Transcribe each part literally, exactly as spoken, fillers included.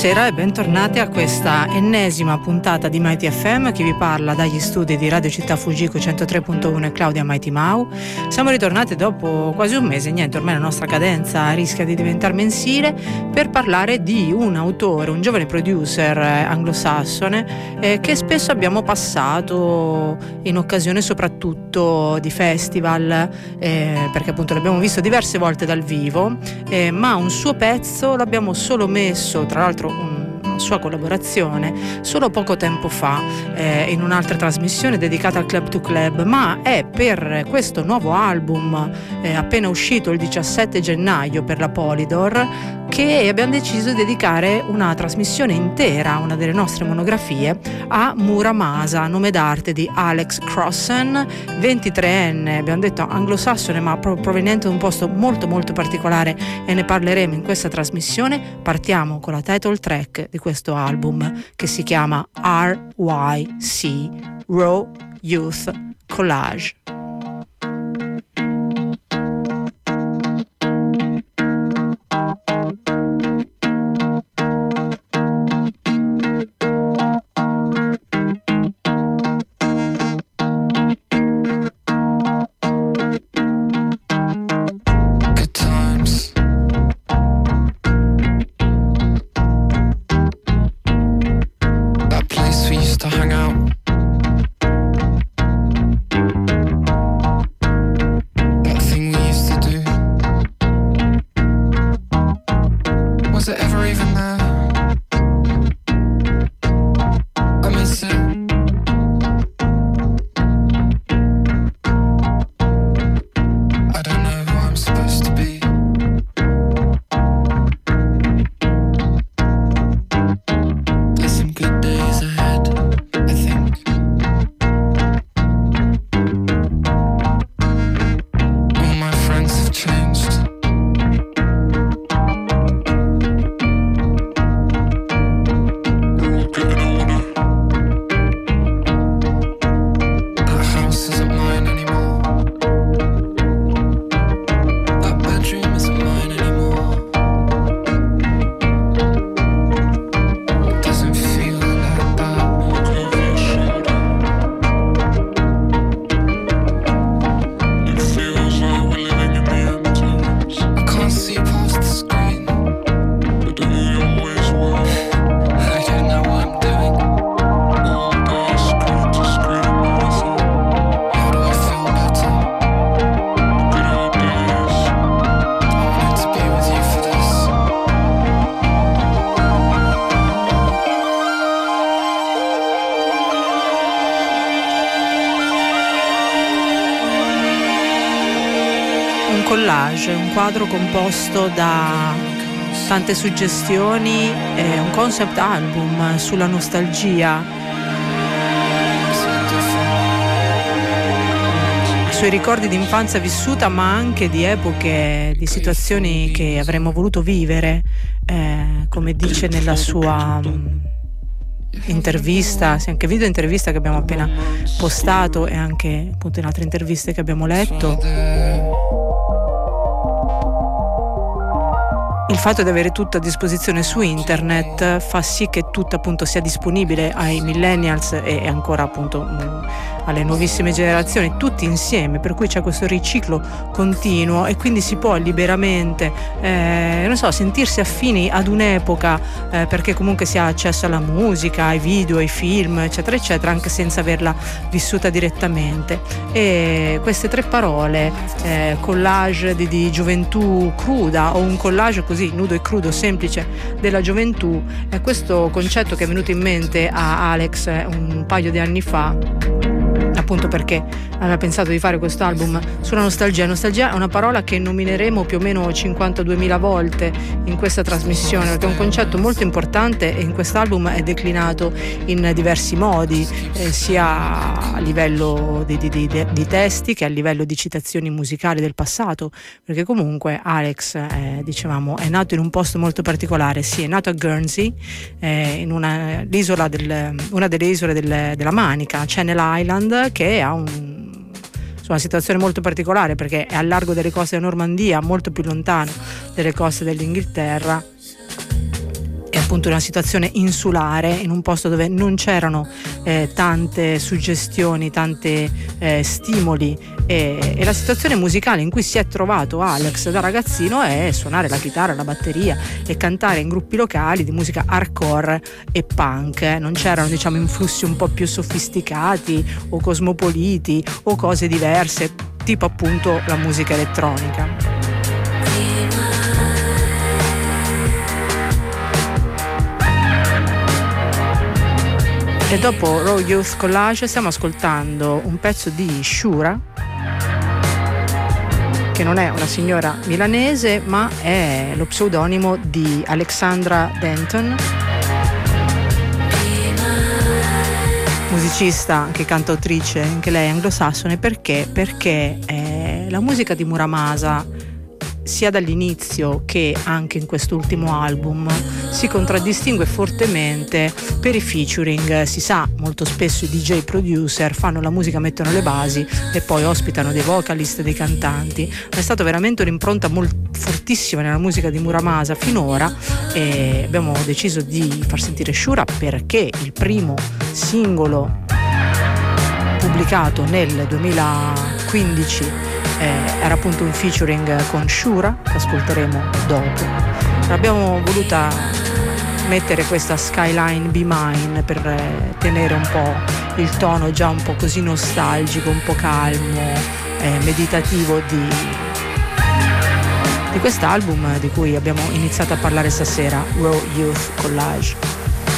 Buonasera e bentornati a questa ennesima puntata di Mighty F M. Chi vi parla dagli studi di Radio Città Fujiko centotré punto uno è Claudia Mighty Mau. Siamo ritornati dopo quasi un mese, niente, ormai la nostra cadenza rischia di diventare mensile, per parlare di un autore, un giovane producer anglosassone eh, che spesso abbiamo passato in occasione soprattutto di festival, eh, perché appunto l'abbiamo visto diverse volte dal vivo, eh, ma un suo pezzo l'abbiamo solo messo, tra l'altro un sua collaborazione, solo poco tempo fa eh, in un'altra trasmissione dedicata al Club to Club, ma è per questo nuovo album eh, appena uscito il diciassette gennaio per la Polydor che abbiamo deciso di dedicare una trasmissione intera, una delle nostre monografie, a Muramasa, nome d'arte di Alex Crossan, ventitreenne, abbiamo detto anglosassone ma proveniente da un posto molto molto particolare, e ne parleremo in questa trasmissione. Partiamo con la title track di questo album che si chiama R Y C, Raw Youth Collage. Un quadro composto da tante suggestioni, è un concept album sulla nostalgia, sui ricordi di infanzia vissuta, ma anche di epoche, di situazioni che avremmo voluto vivere, eh, come dice nella sua um, intervista, sì, anche video intervista che abbiamo appena postato e anche appunto in altre interviste che abbiamo letto. Il fatto di avere tutto a disposizione su internet fa sì che tutto appunto sia disponibile ai millennials e ancora appunto mh, alle nuovissime generazioni, tutti insieme, per cui c'è questo riciclo continuo e quindi si può liberamente eh, non so, sentirsi affini ad un'epoca, eh, perché comunque si ha accesso alla musica, ai video, ai film, eccetera eccetera, anche senza averla vissuta direttamente. E queste tre parole, eh, collage di, di gioventù cruda, o un collage così nudo e crudo, semplice, della gioventù, è questo concetto che è venuto in mente a Alex un paio di anni fa, appunto perché aveva pensato di fare questo album sulla nostalgia. Nostalgia è una parola che nomineremo più o meno cinquantaduemila volte in questa trasmissione, perché è un concetto molto importante e in quest'album è declinato in diversi modi, eh, sia a livello di, di, di, di testi che a livello di citazioni musicali del passato, perché comunque Alex, eh, dicevamo, è nato in un posto molto particolare. Sì, è nato a Guernsey, eh, in una, l'isola del, una delle isole del, della Manica, Channel Island, che ha un, una situazione molto particolare perché è al largo delle coste della Normandia, molto più lontano delle coste dell'Inghilterra, e appunto in una situazione insulare, in un posto dove non c'erano eh, tante suggestioni, tanti eh, stimoli, e, e la situazione musicale in cui si è trovato Alex da ragazzino è suonare la chitarra, la batteria e cantare in gruppi locali di musica hardcore e punk. Non c'erano, diciamo, influssi un po' più sofisticati o cosmopoliti o cose diverse, tipo appunto la musica elettronica. E dopo Raw Youth Collage stiamo ascoltando un pezzo di Shura, che non è una signora milanese ma è lo pseudonimo di Alexandra Denton, musicista, anche cantautrice, anche lei anglosassone. Perché? Perché eh, la musica di Muramasa, sia dall'inizio che anche in quest'ultimo album, si contraddistingue fortemente per i featuring. Si sa, molto spesso i D J producer fanno la musica, mettono le basi e poi ospitano dei vocalist, dei cantanti. È stata veramente un'impronta molto fortissima nella musica di Muramasa finora, e abbiamo deciso di far sentire Shura perché il primo singolo pubblicato nel duemilaquindici Eh, era appunto un featuring con Shura, che ascolteremo dopo. Abbiamo voluta mettere questa Skyline Be Mine per eh, tenere un po' il tono già un po' così nostalgico, un po' calmo, eh, meditativo di, di quest'album di cui abbiamo iniziato a parlare stasera, Raw Youth Collage.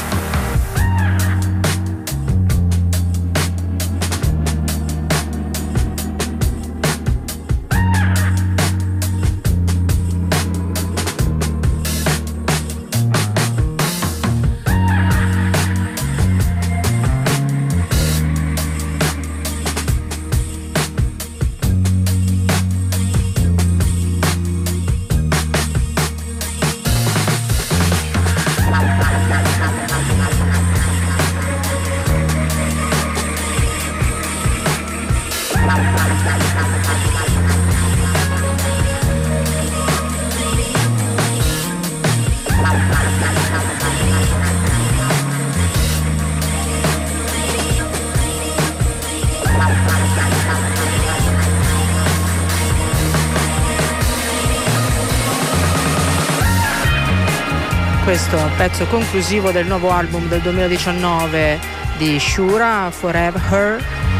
Questo pezzo conclusivo del nuovo album del duemiladiciannove di Shura, Forever Her.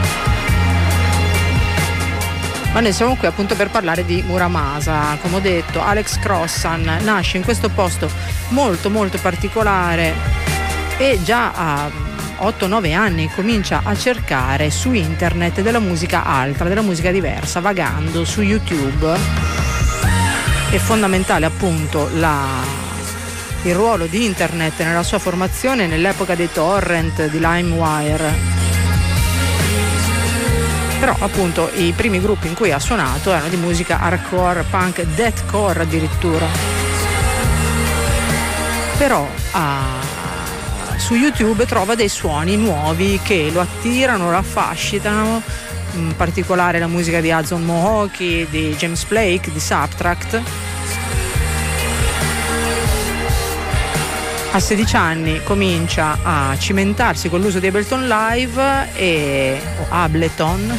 Ma noi siamo qui appunto per parlare di Muramasa. Come ho detto, Alex Crossan nasce in questo posto molto molto particolare e già a otto nove anni comincia a cercare su internet della musica altra, della musica diversa, vagando su YouTube. È fondamentale appunto la il ruolo di internet nella sua formazione nell'epoca dei torrent, di LimeWire. Però appunto i primi gruppi in cui ha suonato erano di musica hardcore, punk, deathcore addirittura. Però ah, su YouTube trova dei suoni nuovi che lo attirano, lo affascinano, in particolare la musica di Hudson Mohawke, di James Blake, di Subtract. A sedici anni comincia a cimentarsi con l'uso di Ableton Live e, o Ableton,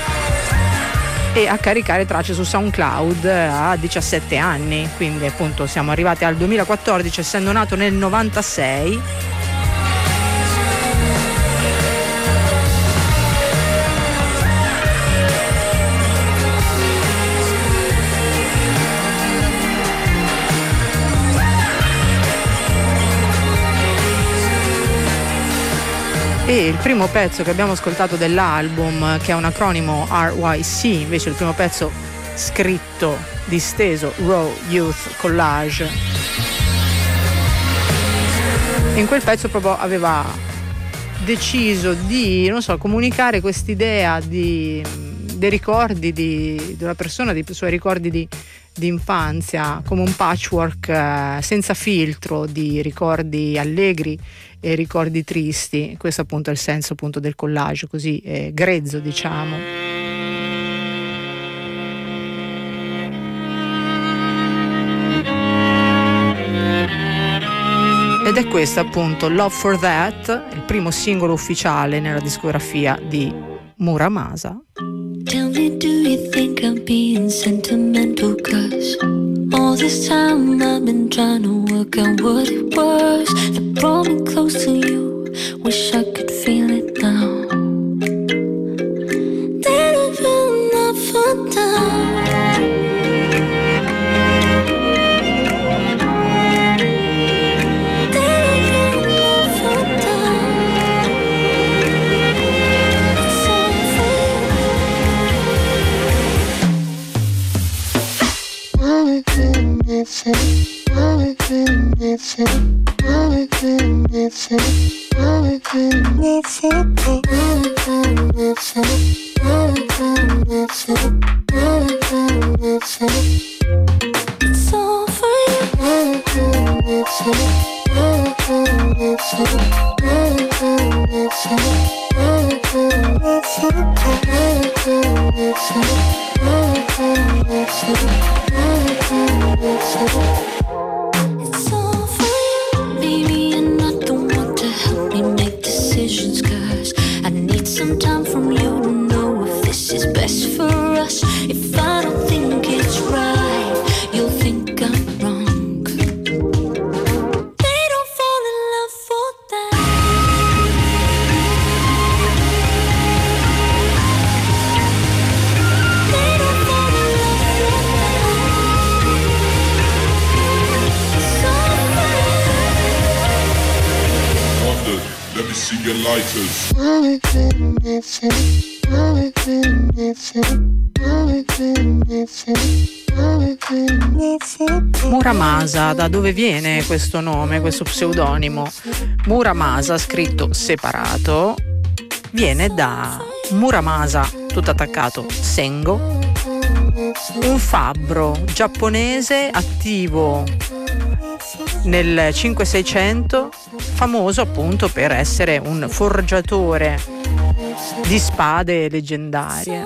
e a caricare tracce su SoundCloud a diciassette anni, quindi appunto siamo arrivati al duemilaquattordici, essendo nato nel novantasei. E il primo pezzo che abbiamo ascoltato dell'album, che è un acronimo R Y C, invece il primo pezzo scritto, disteso, Raw Youth Collage. In quel pezzo proprio aveva deciso di, non so, comunicare quest'idea di, dei ricordi di, di una persona, dei suoi ricordi di, di infanzia, come un patchwork eh, senza filtro di ricordi allegri e ricordi tristi. Questo appunto è il senso appunto del collage, così eh, grezzo, diciamo. Ed è questo appunto Love for That, il primo singolo ufficiale nella discografia di Muramasa. Tell me, do you think I'm being sentimental? Cause all this time I've been trying to work out what it was that brought me close to you. Wish I could feel it now. Did I feel enough for time? Muramasa, da dove viene questo nome, questo pseudonimo? Muramasa, scritto separato, viene da Muramasa, tutto attaccato, Sengo, un fabbro giapponese attivo nel cinquecento-seicento, famoso appunto per essere un forgiatore di spade leggendarie.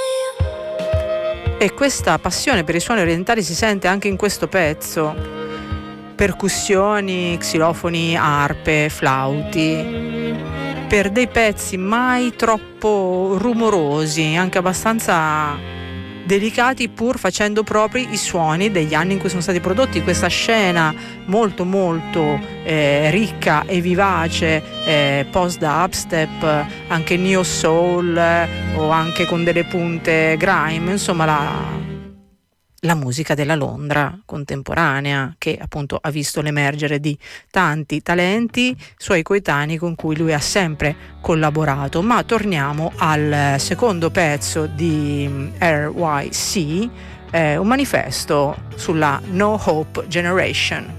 E questa passione per i suoni orientali si sente anche in questo pezzo. Percussioni, xilofoni, arpe, flauti, per dei pezzi mai troppo rumorosi, anche abbastanza delicati, pur facendo propri i suoni degli anni in cui sono stati prodotti. Questa scena molto molto eh, ricca e vivace, eh, post dubstep, anche neo soul, eh, o anche con delle punte grime, insomma la la musica della Londra contemporanea, che appunto ha visto l'emergere di tanti talenti suoi coetanei con cui lui ha sempre collaborato. Ma torniamo al secondo pezzo di R Y C, eh, un manifesto sulla No Hope Generation.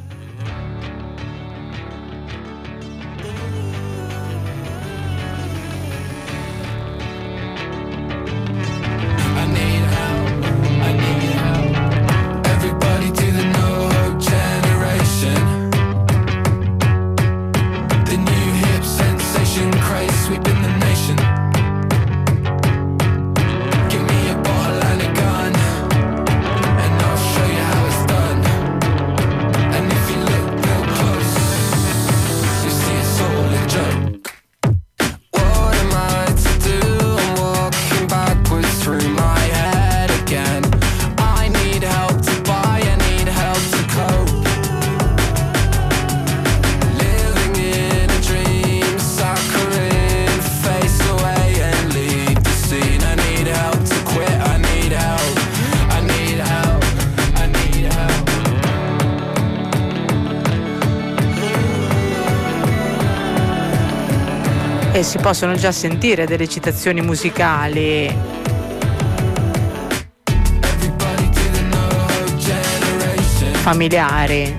E si possono già sentire delle citazioni musicali. Familiari.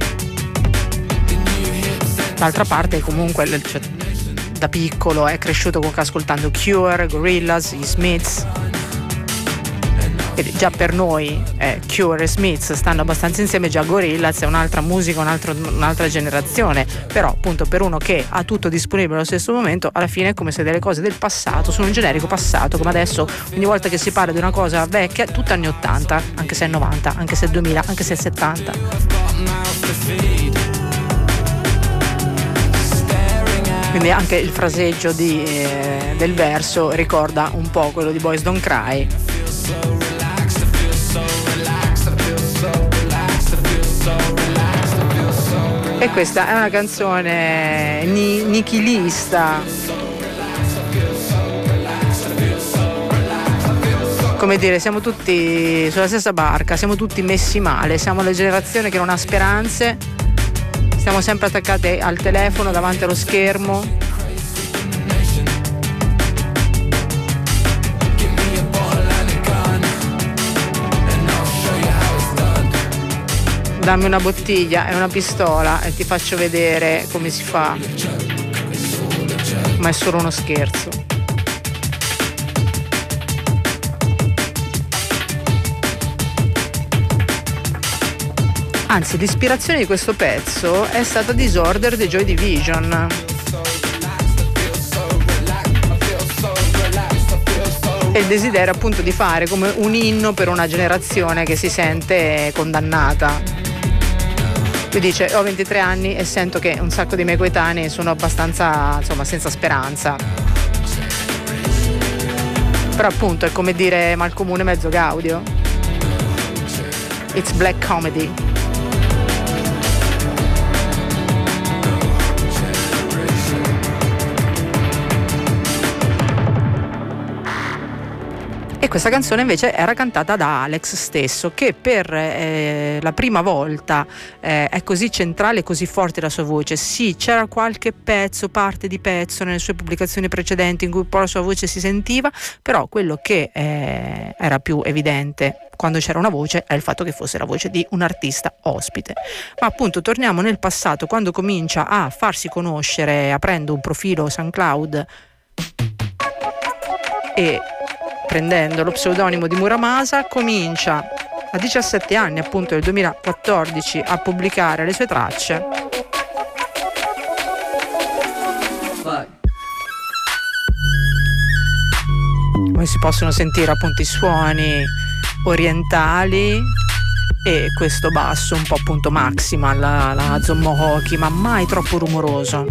D'altra parte comunque, cioè, da piccolo è cresciuto comunque ascoltando Cure, Gorillaz, gli Smiths. Quindi già per noi eh, Cure e Smiths stanno abbastanza insieme, già Gorillaz è un'altra musica, un altro, un'altra generazione, però appunto per uno che ha tutto disponibile allo stesso momento, alla fine è come se delle cose del passato sono un generico passato, come adesso ogni volta che si parla di una cosa vecchia, tutta anni ottanta, anche se è novanta, anche se è duemila, anche se è settanta. Quindi anche il fraseggio di, eh, del verso ricorda un po' quello di Boys Don't Cry. E questa è una canzone ni- nichilista, come dire, siamo tutti sulla stessa barca, siamo tutti messi male, siamo la generazione che non ha speranze, siamo sempre attaccati al telefono, davanti allo schermo. Dammi una bottiglia e una pistola e ti faccio vedere come si fa, ma è solo uno scherzo. Anzi, l'ispirazione di questo pezzo è stata Disorder dei Joy Division. E il desiderio appunto di fare come un inno per una generazione che si sente condannata. Lui dice: ho ventitré anni e sento che un sacco di miei coetanei sono abbastanza, insomma, senza speranza. Però appunto è come dire mal comune mezzo gaudio. It's black comedy. E questa canzone invece era cantata da Alex stesso, che per eh, la prima volta eh, è così centrale e così forte la sua voce. Sì, c'era qualche pezzo, parte di pezzo nelle sue pubblicazioni precedenti in cui un po' la sua voce si sentiva, però quello che eh, era più evidente quando c'era una voce è il fatto che fosse la voce di un artista ospite. Ma appunto torniamo nel passato, quando comincia a farsi conoscere aprendo un profilo SoundCloud e prendendo lo pseudonimo di Muramasa, comincia a diciassette anni, appunto nel duemilaquattordici, a pubblicare le sue tracce. Come si possono sentire appunto i suoni orientali e questo basso un po' appunto maximal, la, la Zommohoki, ma mai troppo rumoroso.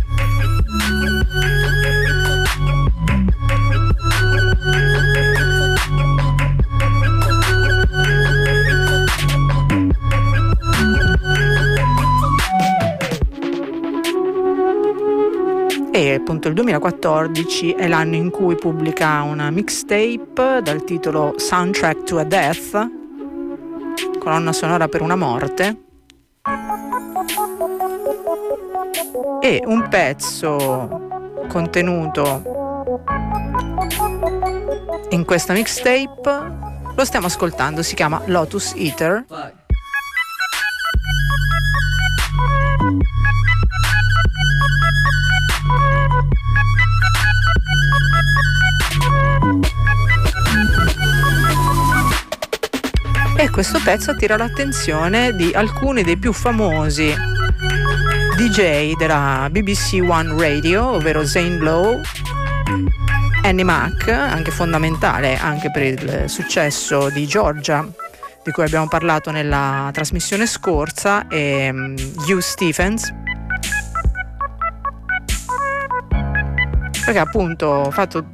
E appunto il duemilaquattordici è l'anno in cui pubblica una mixtape dal titolo Soundtrack to a Death, colonna sonora per una morte, e un pezzo contenuto in questa mixtape lo stiamo ascoltando, si chiama Lotus Eater. E questo pezzo attira l'attenzione di alcuni dei più famosi D J della B B C One Radio, ovvero Zane Lowe, Annie Mac, anche fondamentale anche per il successo di Georgia, di cui abbiamo parlato nella trasmissione scorsa, e um, Hugh Stephens, perché appunto fatto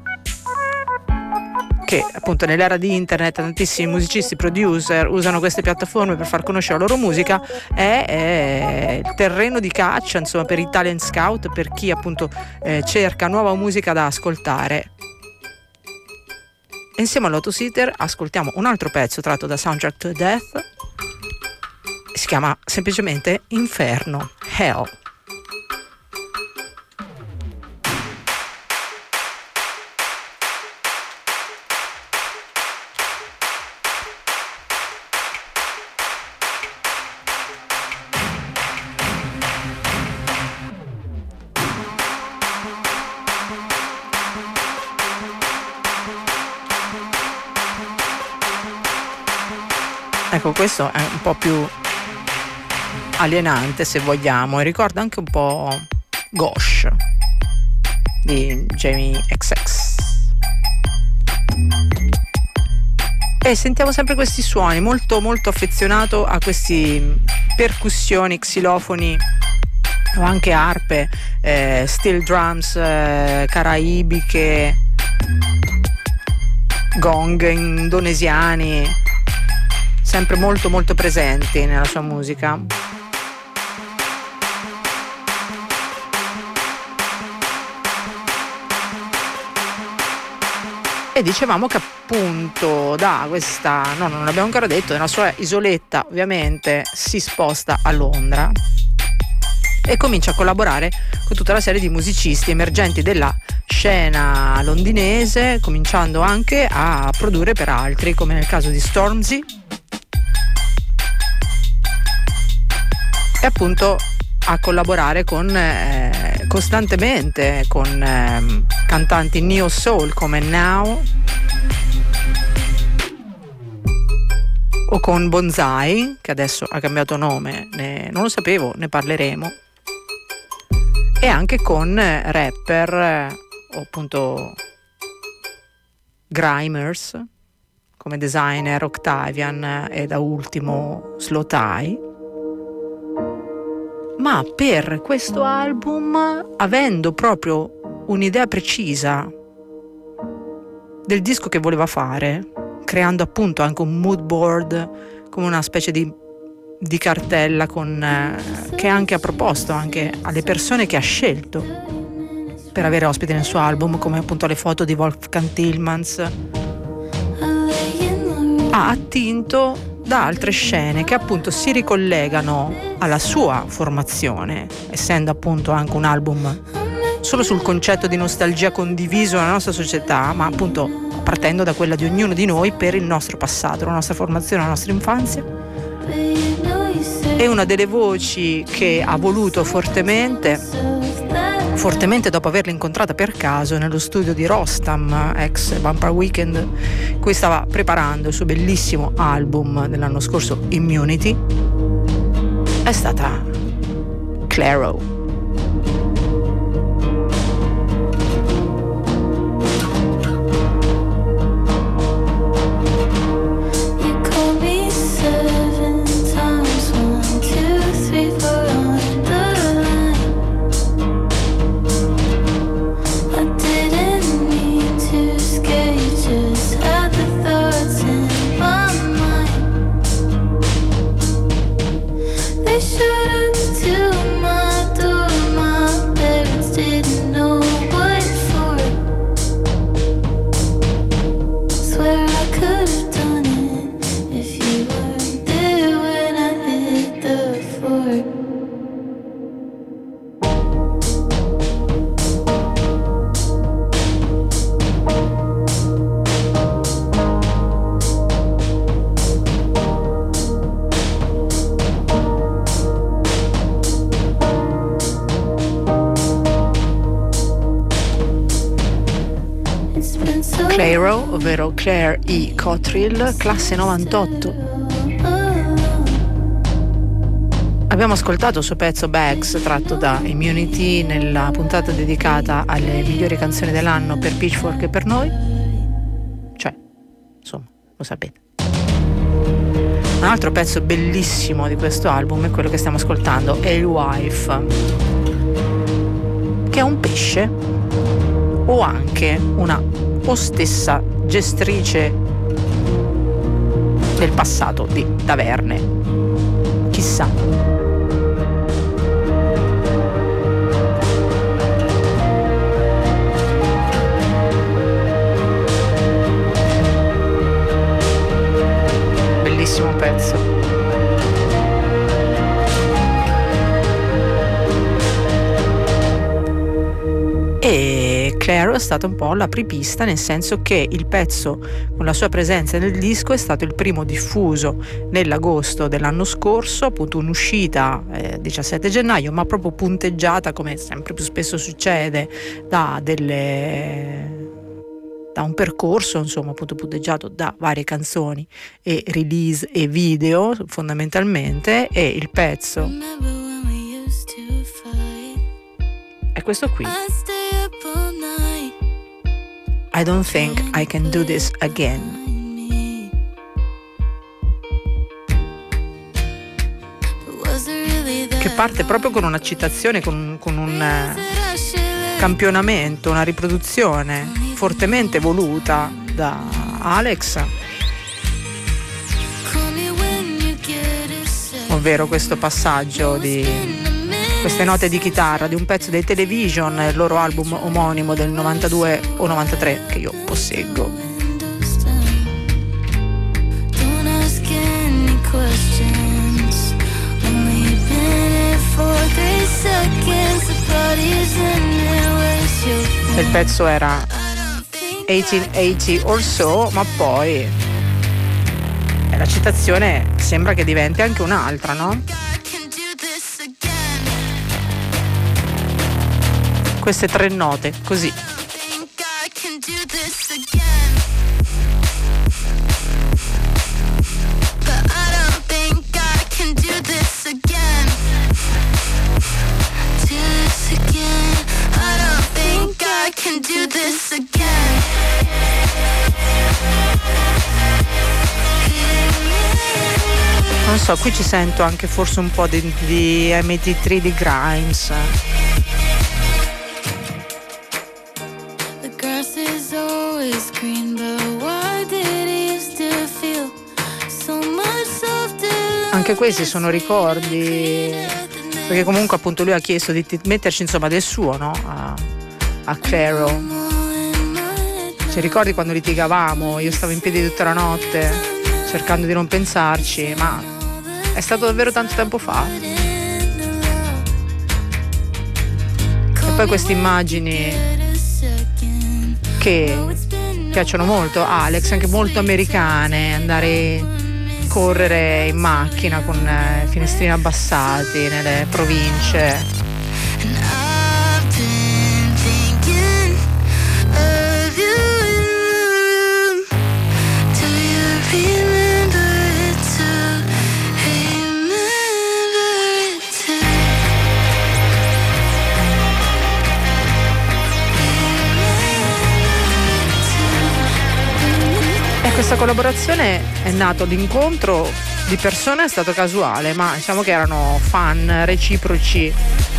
che appunto nell'era di internet tantissimi musicisti, producer usano queste piattaforme per far conoscere la loro musica, è, è il terreno di caccia, insomma, per i talent scout, per chi appunto eh, cerca nuova musica da ascoltare. E insieme a Lotus Eater ascoltiamo un altro pezzo tratto da Soundtrack to Death, si chiama semplicemente Inferno, Hell. Ecco, questo è un po' più alienante, se vogliamo, e ricorda anche un po' Gauche di Jamie X X. E sentiamo sempre questi suoni, molto molto affezionato a questi percussioni, xilofoni o anche arpe, eh, steel drums eh, caraibiche, gong indonesiani, sempre molto molto presenti nella sua musica. E dicevamo che appunto da questa, no, non l'abbiamo ancora detto, nella sua isoletta ovviamente si sposta a Londra e comincia a collaborare con tutta la serie di musicisti emergenti della scena londinese, cominciando anche a produrre per altri, come nel caso di Stormzy, e appunto a collaborare con eh, costantemente con eh, cantanti neo soul come Now o con Bonsai, che adesso ha cambiato nome, ne, non lo sapevo, ne parleremo, e anche con eh, rapper eh, o appunto Grimers come Designer, Octavian e da ultimo Slowthai. Ma per questo album, avendo proprio un'idea precisa del disco che voleva fare, creando appunto anche un mood board come una specie di, di cartella con, eh, che anche ha proposto anche alle persone che ha scelto per avere ospiti nel suo album, come appunto le foto di Wolfgang Tillmans, ha attinto da altre scene che appunto si ricollegano alla sua formazione, essendo appunto anche un album solo sul concetto di nostalgia condiviso nella nostra società, ma appunto partendo da quella di ognuno di noi per il nostro passato, la nostra formazione, la nostra infanzia. E una delle voci che ha voluto fortemente fortemente dopo averla incontrata per caso nello studio di Rostam, ex Vampire Weekend, cui stava preparando il suo bellissimo album dell'anno scorso, Immunity, è stata Clairo. Clairo, ovvero Claire E. Cottrell, classe novantotto. Abbiamo ascoltato il suo pezzo Bags, tratto da Immunity, nella puntata dedicata alle migliori canzoni dell'anno per Pitchfork e per noi. Cioè, insomma, lo sapete. Un altro pezzo bellissimo di questo album è quello che stiamo ascoltando, Alewife, che è un pesce o anche una o stessa gestrice del passato di taverne, chissà. Bellissimo pezzo. E Clairo è stata un po' l'apripista, nel senso che il pezzo con la sua presenza nel disco è stato il primo diffuso nell'agosto dell'anno scorso, appunto un'uscita eh, diciassette gennaio, ma proprio punteggiata, come sempre più spesso succede, da delle da un percorso, insomma, appunto punteggiato da varie canzoni e release e video fondamentalmente. E il pezzo è questo qui, I Don't Think I Can Do This Again. Che parte proprio con una citazione, con, con un eh, campionamento, una riproduzione fortemente voluta da Alex, ovvero questo passaggio di queste note di chitarra di un pezzo dei Television, il loro album omonimo del novantadue o novantatré che io posseggo. Il pezzo era milleottocentoottanta or so, ma poi la citazione sembra che diventi anche un'altra, no? Queste tre note, così. Non so, qui ci sento anche forse un po' di, di M T tre di Grimes. Anche questi sono ricordi, perché comunque appunto lui ha chiesto di metterci insomma del suo, no? A, a Clairo. Ci ricordi quando litigavamo, io stavo in piedi tutta la notte cercando di non pensarci, ma è stato davvero tanto tempo fa. E poi queste immagini che piacciono molto a Alex, anche molto americane, andare correre in macchina con eh, finestrini abbassati nelle province. Questa collaborazione è nato l'incontro di persone, è stato casuale, ma diciamo che erano fan reciproci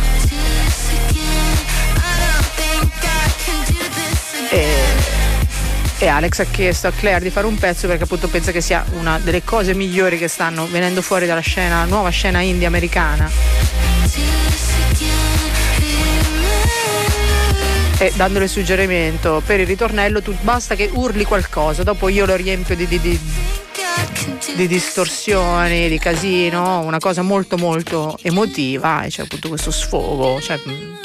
e, e Alex ha chiesto a Claire di fare un pezzo perché appunto pensa che sia una delle cose migliori che stanno venendo fuori dalla scena, nuova scena indie americana, e dandole suggerimento per il ritornello: tu basta che urli qualcosa, dopo io lo riempio di, di, di, di distorsioni, di casino, una cosa molto molto emotiva, e c'è appunto questo sfogo, cioè,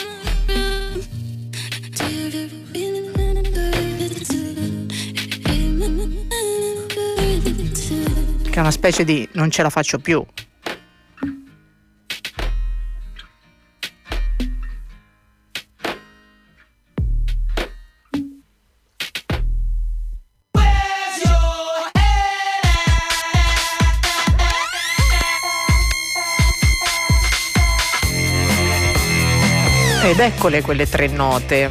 che è una specie di non ce la faccio più. Ed eccole quelle tre note.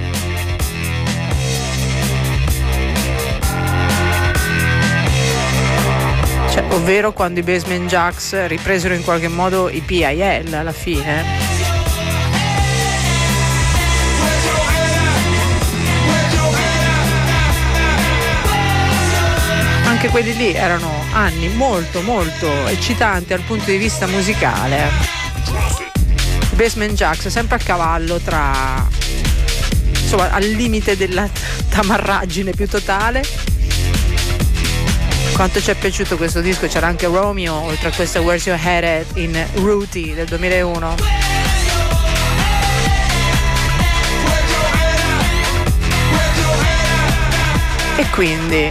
Cioè, ovvero quando i Basement Jaxx ripresero in qualche modo i P I L alla fine. Anche quelli lì erano anni molto molto eccitanti dal punto di vista musicale. Basement Jaxx sempre a cavallo tra, insomma, al limite della tamarraggine più totale. Quanto ci è piaciuto questo disco, c'era anche Romeo, oltre a questa Where's Your Head At in Ruti del duemilauno. E quindi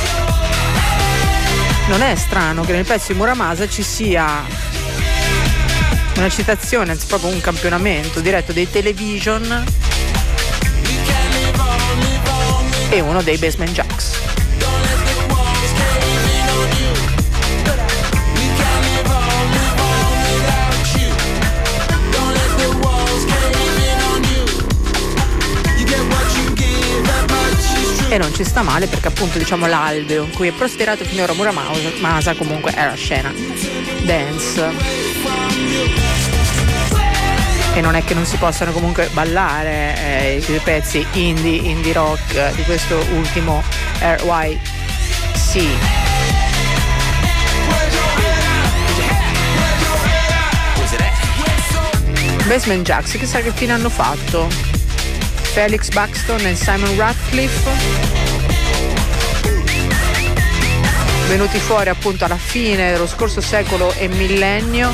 non è strano che nel pezzo di Muramasa ci sia una citazione, anzi proprio un campionamento diretto dei Television e uno dei Basement Jaxx. E non ci sta male perché appunto diciamo l'alveo in cui è prosperato finora Muramasa comunque è la scena dance. e non è che non si possano comunque ballare eh, i due pezzi indie, indie rock eh, di questo ultimo R Y C. Basement Jaxx, chissà che fine hanno fatto. Felix Buxton e Simon Ratcliffe, venuti fuori appunto alla fine dello scorso secolo e millennio.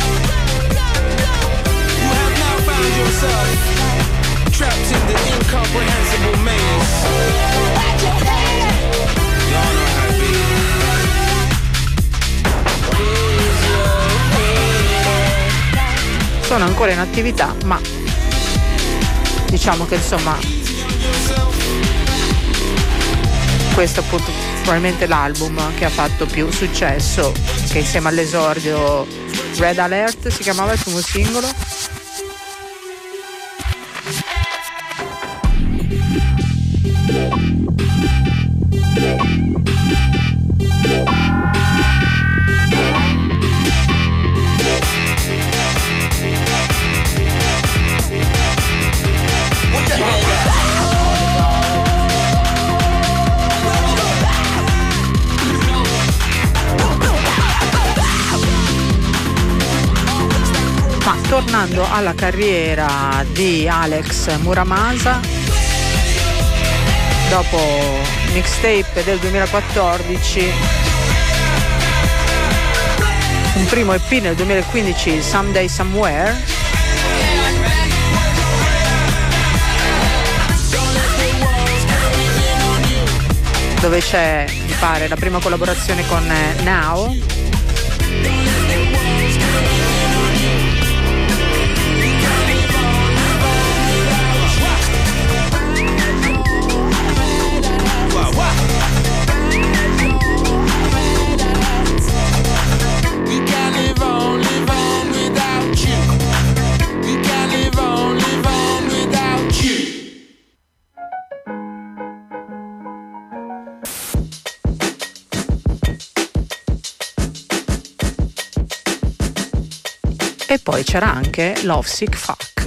Sono ancora in attività, ma diciamo che insomma questo appunto probabilmente l'album che ha fatto più successo, che insieme all'esordio Red Alert si chiamava il primo singolo. Ma tornando alla carriera di Alex Muramasa, dopo mixtape del duemilaquattordici, un primo E P nel duemilaquindici, Someday Somewhere, dove c'è, mi pare, la prima collaborazione con Now. E poi c'era anche Lovesick Fuck,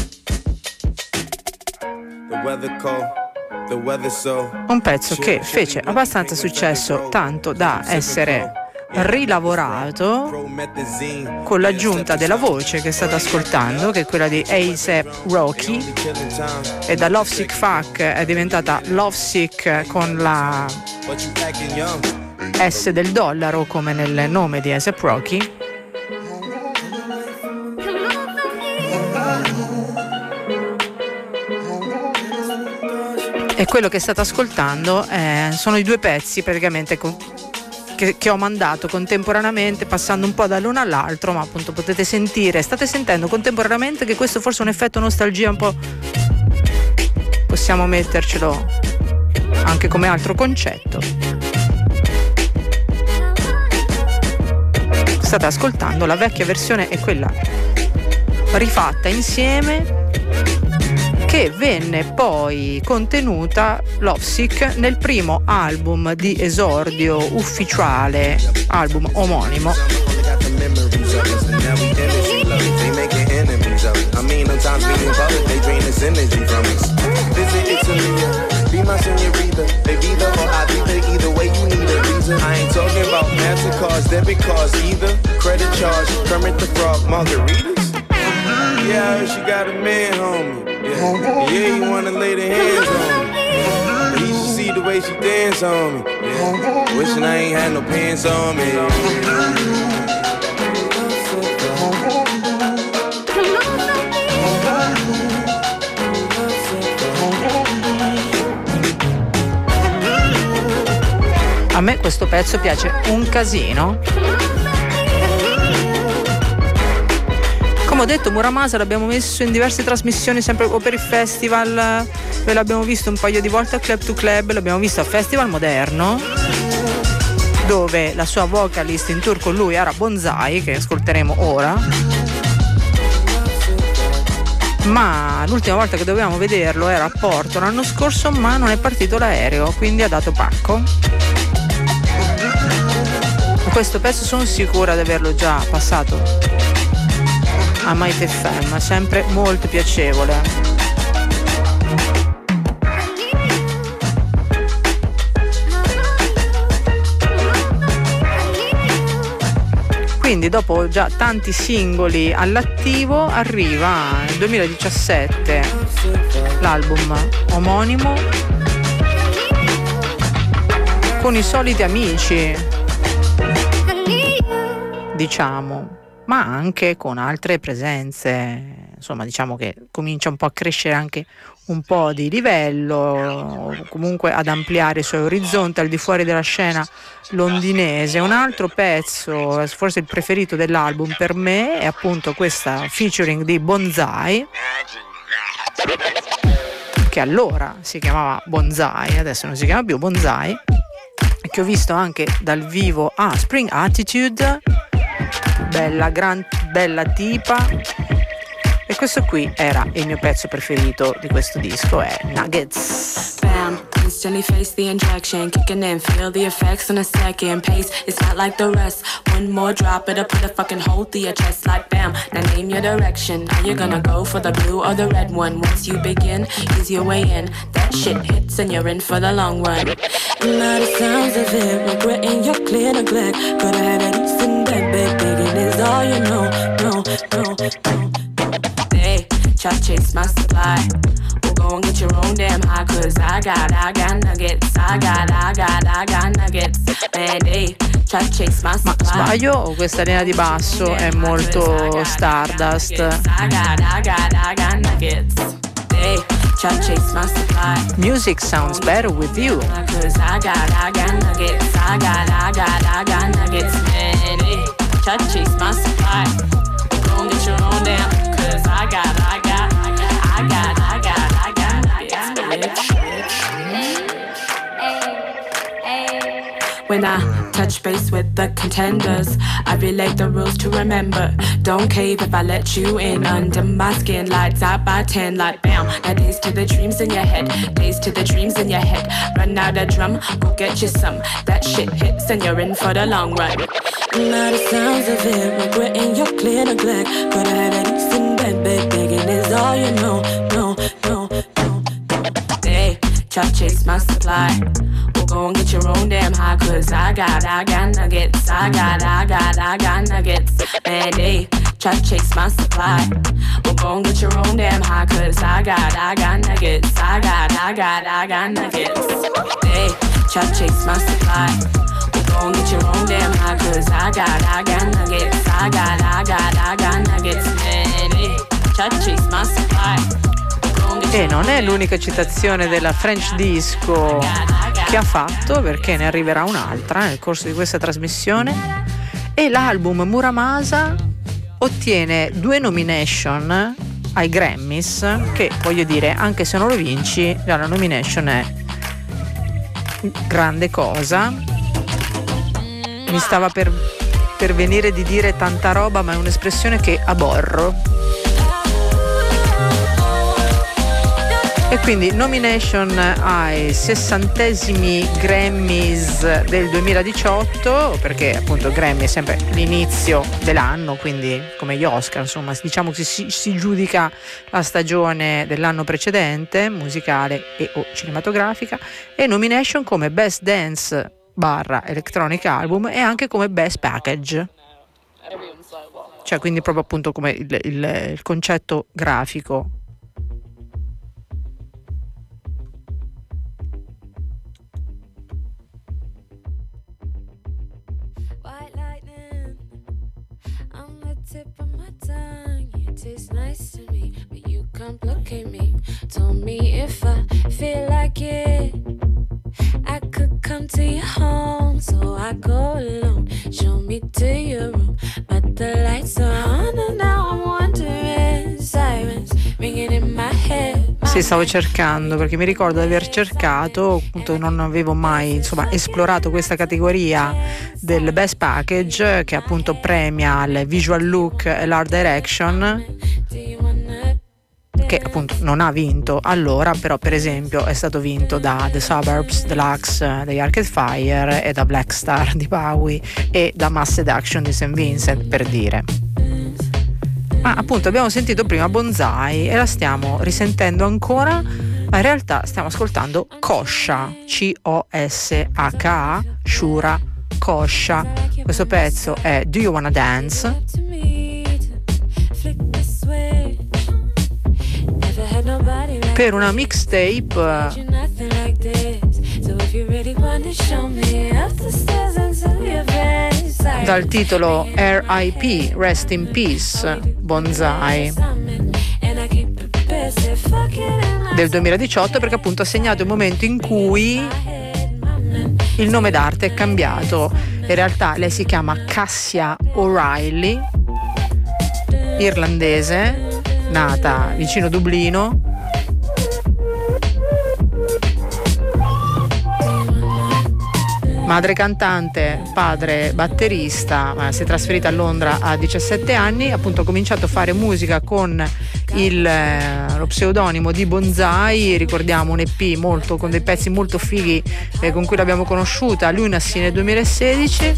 un pezzo che fece abbastanza successo, tanto da essere rilavorato con l'aggiunta della voce che state ascoltando, che è quella di A$AP Rocky, e da Lovesick Fuck è diventata Lovesick con la S del dollaro come nel nome di A$AP Rocky. E quello che state ascoltando eh, sono i due pezzi praticamente con, che, che ho mandato contemporaneamente, passando un po' dall'uno all'altro, ma appunto potete sentire, state sentendo contemporaneamente che questo forse è un effetto nostalgia un po', possiamo mettercelo anche come altro concetto. State ascoltando la vecchia versione e quella rifatta insieme, che venne poi contenuta, Lovesick, nel primo album di esordio ufficiale, album omonimo. Yeah, I heard she got a man, homie. Yeah, yeah, you wanna lay the hands on me. But he should see the way she dance on me. Yeah, wishing I ain't had no pants on me. A me questo pezzo piace un casino. Come ho detto, Muramasa l'abbiamo messo in diverse trasmissioni, sempre o per il festival, ve l'abbiamo visto un paio di volte a Club to Club, l'abbiamo visto a Festival Moderno, dove la sua vocalist in tour con lui era Bonsai, che ascolteremo ora. Ma l'ultima volta che dovevamo vederlo era a Porto l'anno scorso, ma non è partito l'aereo, quindi ha dato pacco. Questo pezzo sono sicura di averlo già passato a Mighty F M, sempre molto piacevole. Quindi dopo già tanti singoli all'attivo arriva nel duemiladiciassette l'album omonimo con i soliti amici, diciamo, ma anche con altre presenze. Insomma, diciamo che comincia un po' a crescere anche un po' di livello, comunque ad ampliare i suoi orizzonti al di fuori della scena londinese. Un altro pezzo, forse il preferito dell'album per me, è appunto questa featuring di Bonsai, che allora si chiamava Bonsai, adesso non si chiama più Bonsai, che ho visto anche dal vivo a Spring Attitude, bella, gran, bella tipa. E questo qui era il mio pezzo preferito di questo disco, è Nuggets. Bam, instantly face the injection, kicking in, feel the effects on a second pace. It's not like the rest. One more drop, it'll put a fucking hole through your chest like bam. Now name your direction. Are you gonna go for the blue or the red one? Once you begin, ease your way in. That shit hits and you're in for the long run. Now the sounds of it, regretting your clear neglect. Could have had it in bed, bed, begging is all you know. No, no, no. Try to chase my supply. We'll go and get your own damn high. Cause I got, I got nuggets. I got, I got, I got nuggets. Man, they try to chase my supply. Ma sbaglio o questa linea di basso è molto Stardust? I got, I got, I got nuggets. They try to chase my supply. Music sounds better with you. Cause I got, I got nuggets. I got, I got, I got nuggets. Man, they try to chase my supply. Go and get your own damn. Cause I got, I got, I got, I got, I got nuggets. When I touch base with the contenders, I relate the rules to remember. Don't cave if I let you in. Under my skin, lights out by ten, like bam. Now days to the dreams in your head, days to the dreams in your head. Run out a drum, go get you some. That shit hits and you're in for the long run. Now the sounds of it, regretting your clear neglect. Could have had it in bed, bed, begging is all you know. No, no, no. They try to chase my supply. We'll go and get your own damn high. Cause I got, I got nuggets. I got, I got, I got nuggets. Man, they try to chase my supply. We'll go and get your own damn high. Cause I got, I got nuggets. I got, I got, I got nuggets. They try to chase my supply. Go and get your own damn high. Cause I got, I got nuggets. I got, I got, I got nuggets. Man, eh, try to chase my supply. E non è l'unica citazione della French Disco che ha fatto, perché ne arriverà un'altra nel corso di questa trasmissione. E l'album Muramasa ottiene due nomination ai Grammys, che voglio dire, anche se non lo vinci, già la nomination è grande cosa. Mi stava per, per venire di dire tanta roba, ma è un'espressione che aborro. E quindi nomination ai sessantesimi Grammys del duemiladiciotto, perché appunto Grammy è sempre l'inizio dell'anno, quindi come gli Oscar, insomma, diciamo che si, si giudica la stagione dell'anno precedente, musicale e o cinematografica, e nomination come Best Dance barra Electronic Album e anche come Best Package, cioè quindi proprio appunto come il, il, il concetto grafico. Tastes nice to me, but you complicate me. Told me if I feel like it, I could come to your home, so I go alone. Show me to your room, but the lights are on and now I'm wondering. Sirens ringing in my head. Sì, stavo cercando, perché mi ricordo di aver cercato, appunto non avevo mai insomma esplorato questa categoria del Best Package, che appunto premia il visual look e l'art direction, che appunto non ha vinto allora, però per esempio è stato vinto da The Suburbs Deluxe degli Arcade Fire e da Black Star di Bowie e da Mass Seduction di Saint Vincent, per dire. Ma appunto abbiamo sentito prima Bonsai e la stiamo risentendo ancora, ma in realtà stiamo ascoltando Kosha, C O S H A, Shura Kosha. Questo pezzo è Do You Wanna Dance? Per una mixtape dal titolo R I P, Rest in Peace, Bonsai, del duemiladiciotto, perché appunto ha segnato il momento in cui il nome d'arte è cambiato. In realtà lei si chiama Cassia O'Reilly, irlandese, nata vicino Dublino. Madre cantante, padre batterista, ma si è trasferita a Londra a diciassette anni, appunto ha cominciato a fare musica con il, lo pseudonimo di Bonsai. Ricordiamo un E P molto, con dei pezzi molto fighi eh, con cui l'abbiamo conosciuta, Lunacy nel duemilasedici,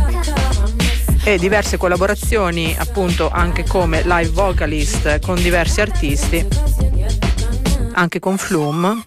e diverse collaborazioni appunto anche come live vocalist con diversi artisti, anche con Flume.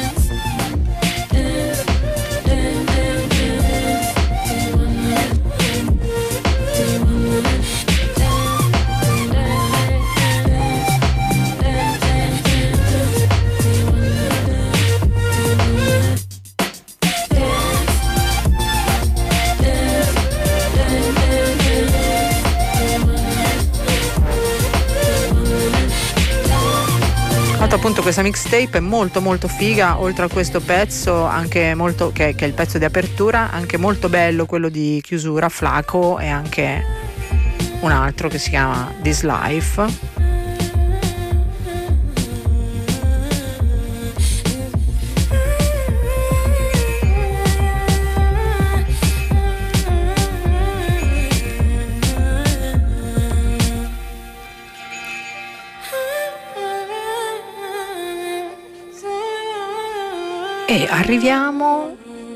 Appunto questa mixtape è molto molto figa, oltre a questo pezzo anche molto, che, che è il pezzo di apertura, anche molto bello quello di chiusura, Flaco, e anche un altro che si chiama This Life. E arriviamo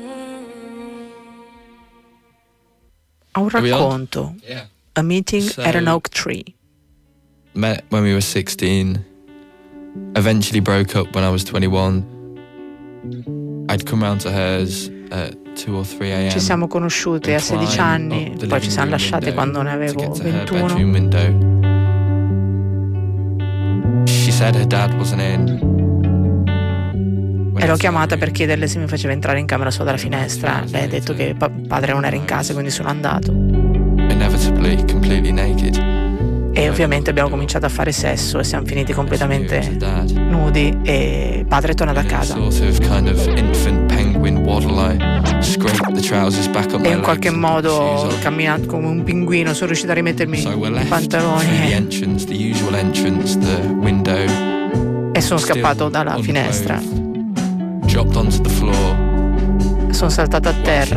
a un racconto. Yeah. A meeting So, at an oak tree. Met when we were sixteen. Eventually broke up when I was twenty-one. I'd come round to hers at two or three a.m. Ci siamo conosciuti a sedici anni, poi ci siamo lasciati quando ne avevo ventuno. She said her dad wasn't in. E l'ho chiamata per chiederle se mi faceva entrare in camera sua dalla finestra. Lei ha detto che pa- padre non era in casa, quindi sono andato. Inevitably, completely naked. E ovviamente abbiamo cominciato a fare sesso e siamo finiti completamente nudi e padre è tornato a casa. E in qualche modo, camminando come un pinguino, sono riuscito a rimettermi i pantaloni e sono scappato dalla finestra. Sono saltato a terra.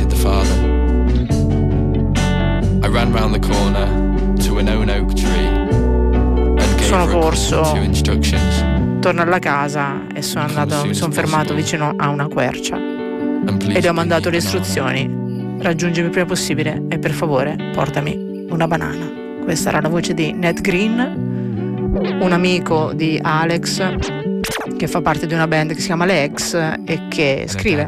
I ran round the corner to an oak tree and gave Sono her corso instructions. Torno alla casa e sono andato, mi sono fermato vicino a una quercia e le ho mandato le istruzioni: raggiungimi il prima possibile e per favore portami una banana. Questa era la voce di Ned Green, un amico di Alex che fa parte di una band che si chiama Legs e che scrive.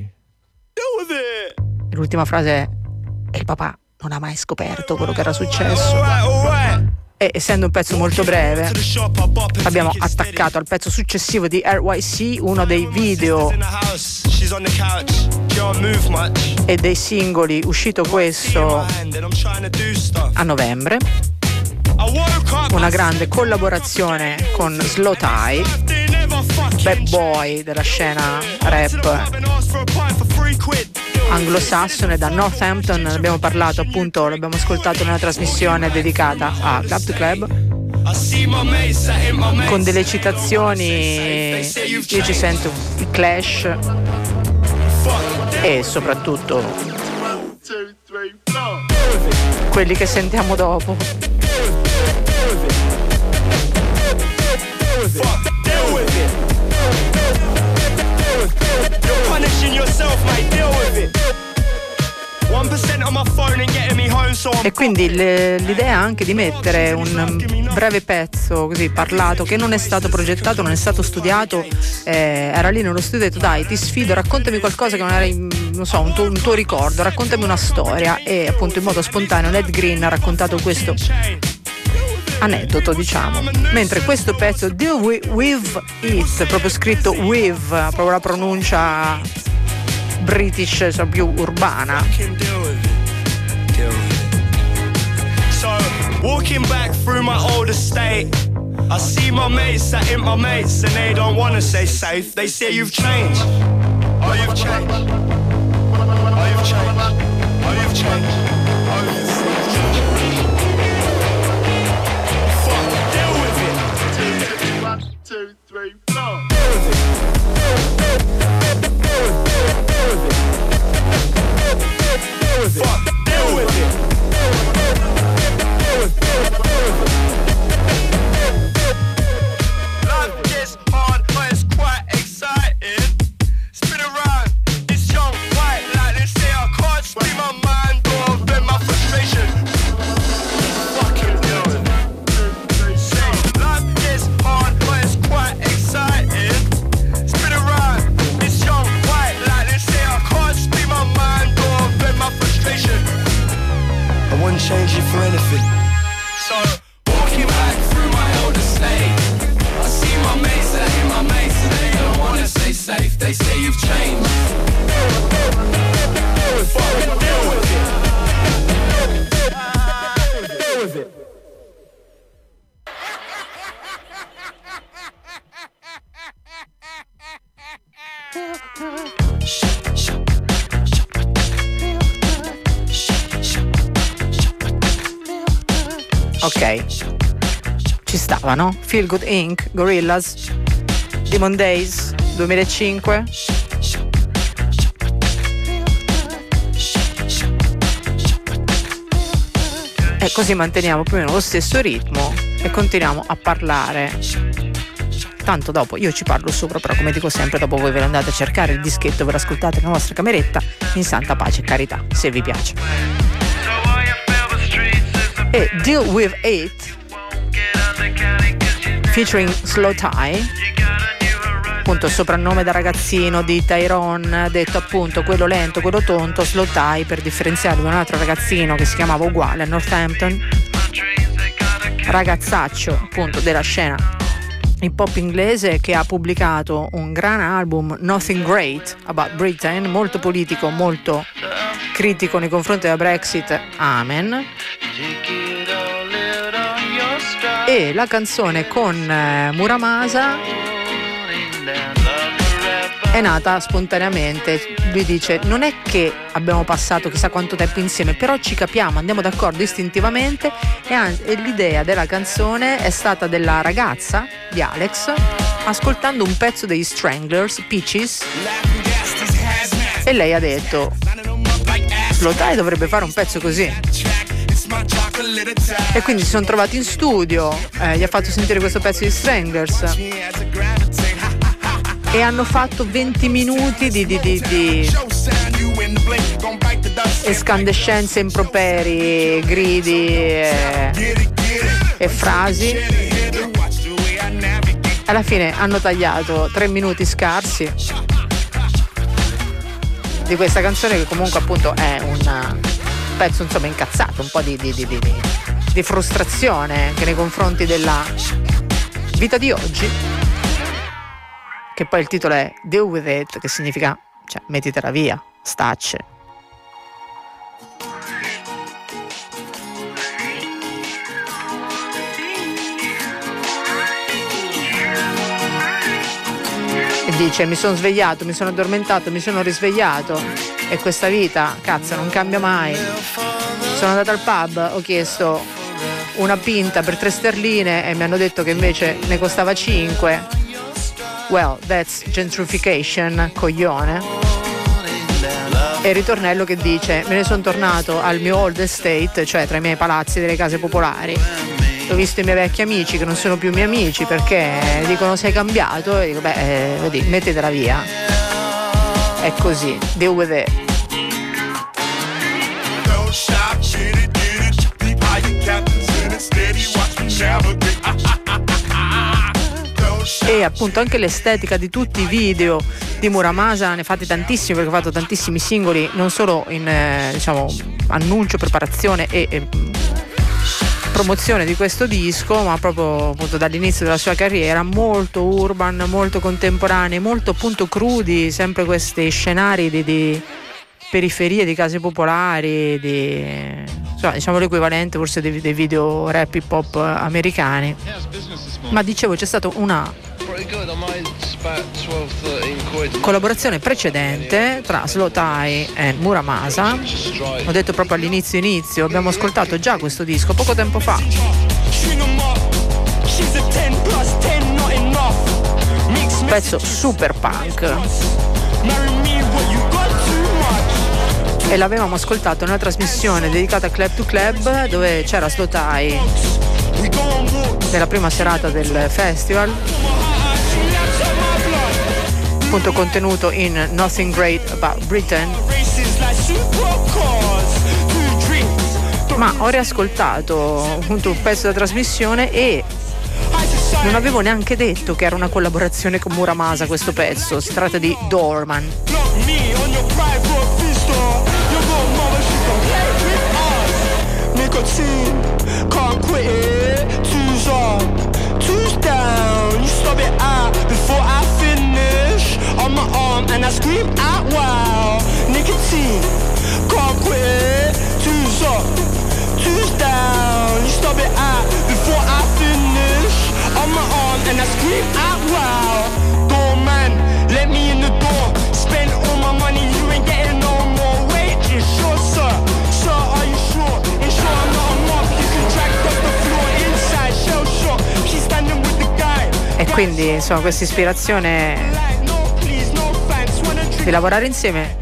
L'ultima frase è: e il papà non ha mai scoperto quello che era successo. E essendo un pezzo molto breve, abbiamo attaccato al pezzo successivo di R Y C, uno dei video e dei singoli uscito questo a novembre, una grande collaborazione con Slow Tie, bad boy della scena rap anglosassone da Northampton. Ne abbiamo parlato, appunto, l'abbiamo ascoltato nella trasmissione dedicata a Club to Club, con delle citazioni. Io ci sento i Clash e soprattutto quelli che sentiamo dopo. You're punishing yourself, mate, deal with it. One percent on my phone and getting me home E quindi le, l'idea anche di mettere un breve pezzo così parlato che non è stato progettato, non è stato studiato, eh, era lì nello studio e ho detto dai ti sfido, raccontami qualcosa che non era in, non so, un tuo, un tuo ricordo, raccontami una storia. E appunto in modo spontaneo Ed Green ha raccontato questo aneddoto, diciamo, mentre questo pezzo Deal with, with It, proprio scritto with, proprio la pronuncia british, cioè più urbana. So, walking back through my old estate, I see my mates that ain't my mates and they don't wanna stay safe. They say you've changed. Oh, you've changed. Oh, you've changed. Oh, you've changed. Oh, you've changed. Fuck, deal with it. One, two, three, four. Deal with it. Fuck, deal with it. Life gets hard, but it's quite exciting. Spin around, it's young, white, like they say I can't speak my mind or vent my frustration. Fucking deal with it. Say, life gets hard, but it's quite exciting. Spin around, it's young, white, like they say I can't speak my mind or vent my frustration. I wouldn't change it for anything. So, walking back through my old estate, I see my mates that ain't my mates and they don't wanna stay safe. They say you've changed. Fucking deal with it. Deal with it. Ok, ci stava, no? Feel Good Incorporated, Gorillaz, Demon Days, duemilacinque. E così manteniamo più o meno lo stesso ritmo e continuiamo a parlare. Tanto dopo io ci parlo sopra, però come dico sempre, dopo voi ve lo andate a cercare il dischetto, ve lo ascoltate nella vostra cameretta in santa pace e carità, se vi piace. E Deal With It featuring Slow Tie, appunto il soprannome da ragazzino di Tyrone, detto appunto quello lento, quello tonto, Slow Tie, per differenziarlo da un altro ragazzino che si chiamava uguale a Northampton, ragazzaccio appunto della scena hip hop inglese, che ha pubblicato un gran album, Nothing Great About Britain, molto politico, molto critico nei confronti della Brexit, amen. E la canzone con eh, Muramasa è nata spontaneamente. Lui dice: non è che abbiamo passato chissà quanto tempo insieme, però ci capiamo, andiamo d'accordo istintivamente. E, anzi, e l'idea della canzone è stata della ragazza di Alex ascoltando un pezzo degli Stranglers, Peaches, e lei ha detto: Slow Tie dovrebbe fare un pezzo così. E quindi si sono trovati in studio, eh, gli ha fatto sentire questo pezzo di Stranglers e hanno fatto venti minuti di, di, di, di escandescenze, improperi, gridi e, e frasi. Alla fine hanno tagliato tre minuti scarsi di questa canzone, che comunque appunto è un pezzo insomma incazzato, un po' di, di, di, di, di frustrazione anche nei confronti della vita di oggi, che poi il titolo è Deal With It, che significa, cioè, mettitela via, stacce. E dice: mi sono svegliato, mi sono addormentato, mi sono risvegliato e questa vita, cazzo, non cambia mai. Sono andata al pub, ho chiesto una pinta per tre sterline e mi hanno detto che invece ne costava cinque. Well, that's gentrification, coglione. E il ritornello che dice: me ne sono tornato al mio old estate, cioè tra i miei palazzi delle case popolari. Ho visto i miei vecchi amici che non sono più miei amici perché dicono sei cambiato, e dico beh, eh, vedi, mettetela via. È così, deal with it. Steady, watch me navigate. E appunto anche l'estetica di tutti i video di Muramasa, ne fate tantissimi perché ha fatto tantissimi singoli, non solo in eh, diciamo annuncio, preparazione e, e promozione di questo disco, ma proprio appunto dall'inizio della sua carriera, molto urban, molto contemporanei, molto appunto crudi, sempre questi scenari di, di periferie, di case popolari, di, insomma, diciamo l'equivalente forse dei, dei video rap hip hop americani. Ma dicevo, c'è stata una collaborazione precedente tra Slowthai e Muramasa. Ho detto proprio all'inizio inizio, abbiamo ascoltato già questo disco poco tempo fa. Pezzo super punk. E l'avevamo ascoltato nella trasmissione dedicata a Club to Club, dove c'era Slowthai nella prima serata del festival, appunto contenuto in Nothing Great About Britain. Ma ho riascoltato appunto un pezzo della trasmissione e non avevo neanche detto che era una collaborazione con Muramasa questo pezzo. Si tratta di Doorman. Can't quit it, two's up, two's down. You stop it out before I finish. On my arm and I scream out wow. Nicotine, can't quit it, two's up, two's down. You stop it out before I finish. On my arm and I scream out wow. Doorman, let me in the door. Spend all my money, you ain't getting no more wages. Sure sir, sir are you sure? Ensure I'm not a mob, you can drag up the floor inside. Shell shock, she's standing with the guy. E quindi insomma questa ispirazione di lavorare insieme,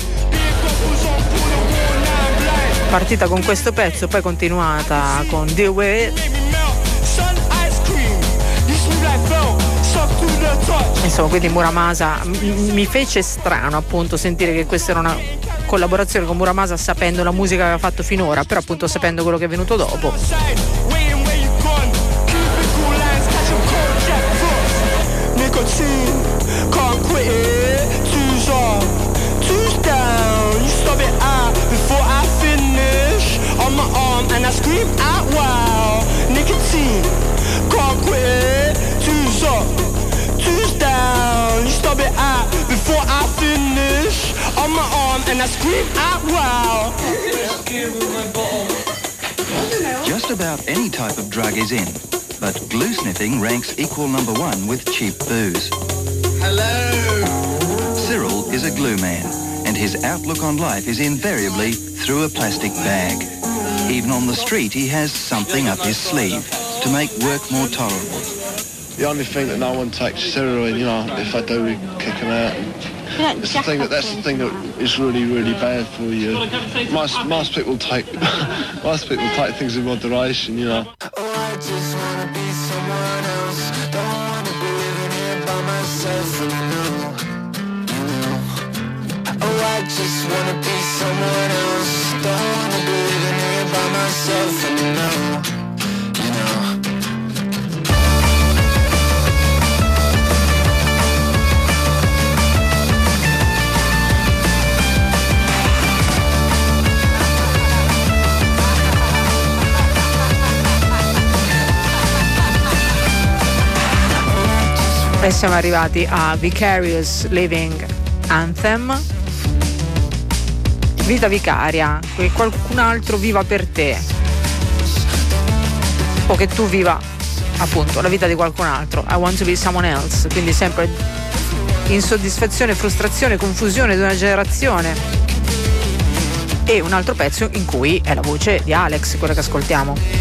partita con questo pezzo, poi continuata con Deal With It. Insomma, quindi Muramasa m- mi fece strano appunto sentire che questa era una collaborazione con Muramasa sapendo la musica che aveva fatto finora, però appunto sapendo quello che è venuto dopo. Down, you stop it out before I finish. On my arm and I scream out wow. Just about any type of drug is in, but glue sniffing ranks equal number one with cheap booze. Hello! Cyril is a glue man, and his outlook on life is invariably through a plastic bag. Even on the street, he has something up his sleeve to make work more tolerable. The only thing that no one takes steroid, you know, if I do, we kick them out. It's the thing that that's the thing that is really, really bad for you. Most most people take most people take things in moderation, you know. Oh, I just wanna be someone else. Don't wanna be living here by myself anymore. You know. Oh, I just wanna be someone else. Don't wanna be living here by myself anymore. You know. E siamo arrivati a Vicarious Living Anthem. Vita vicaria, che qualcun altro viva per te o che tu viva appunto la vita di qualcun altro. I want to be someone else. Quindi sempre insoddisfazione, frustrazione, confusione di una generazione. E un altro pezzo in cui è la voce di Alex, quella che ascoltiamo.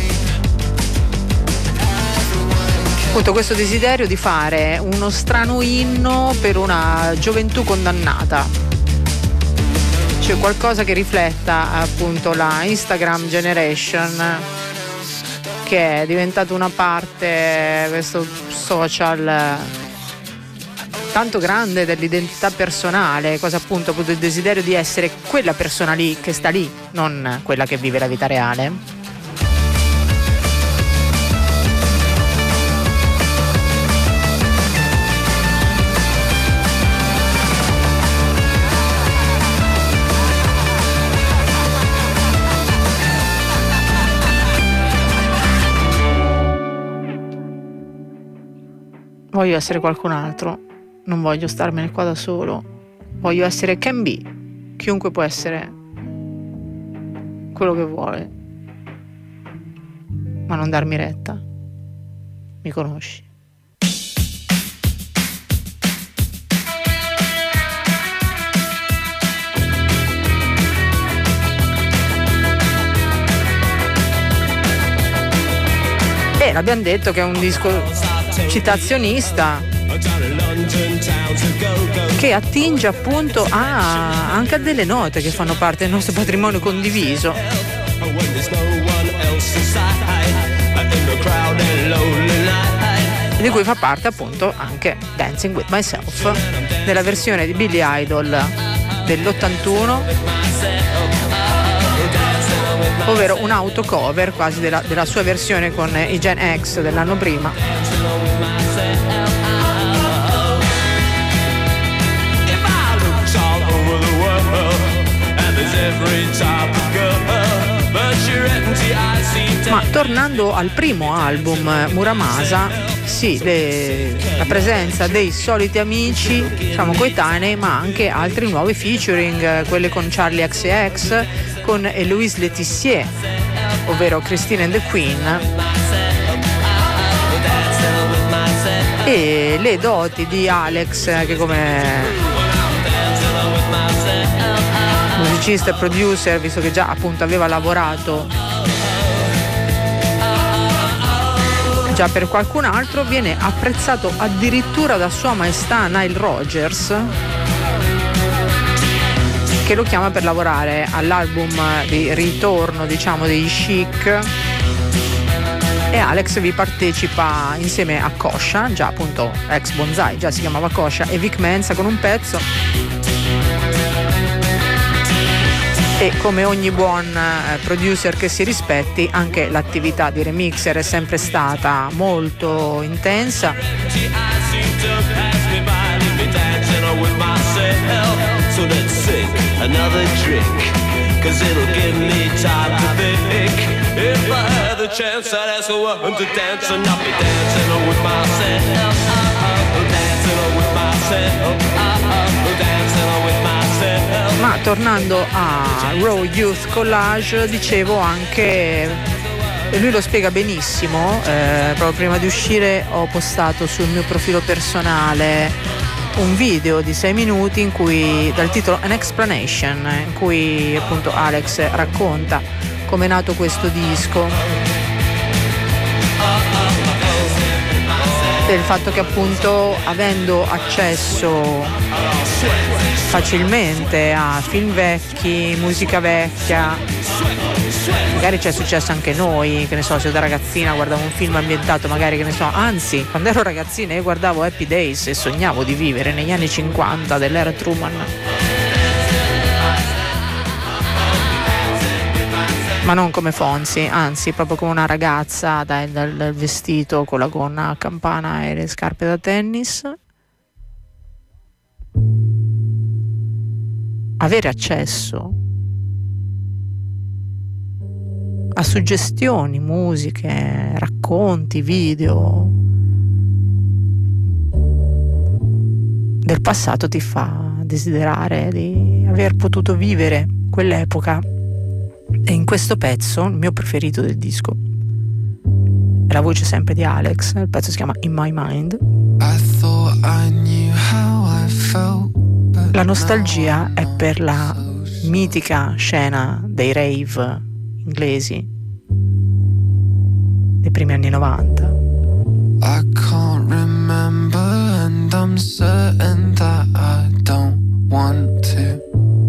Appunto questo desiderio di fare uno strano inno per una gioventù condannata, cioè qualcosa che rifletta appunto la Instagram generation, che è diventato una parte, questo social tanto grande dell'identità personale, cosa appunto, appunto il desiderio di essere quella persona lì che sta lì, non quella che vive la vita reale. voglio essere qualcun altro, non voglio starmene qua da solo, voglio essere can be, chiunque può essere quello che vuole, ma non darmi retta. Mi conosci? E l'abbiamo detto che è un disco citazionista che attinge appunto a, anche a delle note che fanno parte del nostro patrimonio condiviso, di cui fa parte appunto anche Dancing with Myself, nella versione di Billy Idol dell'ottantuno, ovvero un autocover quasi della, della sua versione con i Gen X dell'anno prima. Ma tornando al primo album, Muramasa, sì, le, la presenza dei soliti amici, diciamo coetanei, ma anche altri nuovi featuring, quelli con Charlie X C X, con Eloise Letizier, ovvero Christine and the Queen, e le doti di Alex, che come musicista e producer, visto che già appunto aveva lavorato già per qualcun altro, viene apprezzato addirittura da Sua Maestà Nile Rodgers, che lo chiama per lavorare all'album di ritorno, diciamo, dei Chic, e Alex vi partecipa insieme a Kosha, già appunto ex Bonsai, già si chiamava Kosha, e Vic Mensa con un pezzo. E come ogni buon producer che si rispetti, anche l'attività di remixer è sempre stata molto intensa. Ma tornando a Raw Youth Collage, dicevo anche, e lui lo spiega benissimo, eh, proprio prima di uscire ho postato sul mio profilo personale un video di sei minuti in cui, dal titolo An Explanation, in cui appunto Alex racconta come è nato questo disco, del fatto che appunto avendo accesso facilmente a film vecchi, musica vecchia, magari ci è successo anche noi, che ne so, se io da ragazzina guardavo un film ambientato magari, che ne so, anzi quando ero ragazzina io guardavo Happy Days e sognavo di vivere negli anni cinquanta dell'era Truman, ma non come Fonzi, anzi proprio come una ragazza dal, dal vestito con la gonna a campana e le scarpe da tennis. Avere accesso a suggestioni, musiche, racconti, video del passato ti fa desiderare di aver potuto vivere quell'epoca. E in questo pezzo, il mio preferito del disco, è la voce sempre di Alex, il pezzo si chiama In My Mind. La nostalgia è per la mitica scena dei rave inglesi dei primi anni novanta. I can't remember and I'm certain that I don't want to.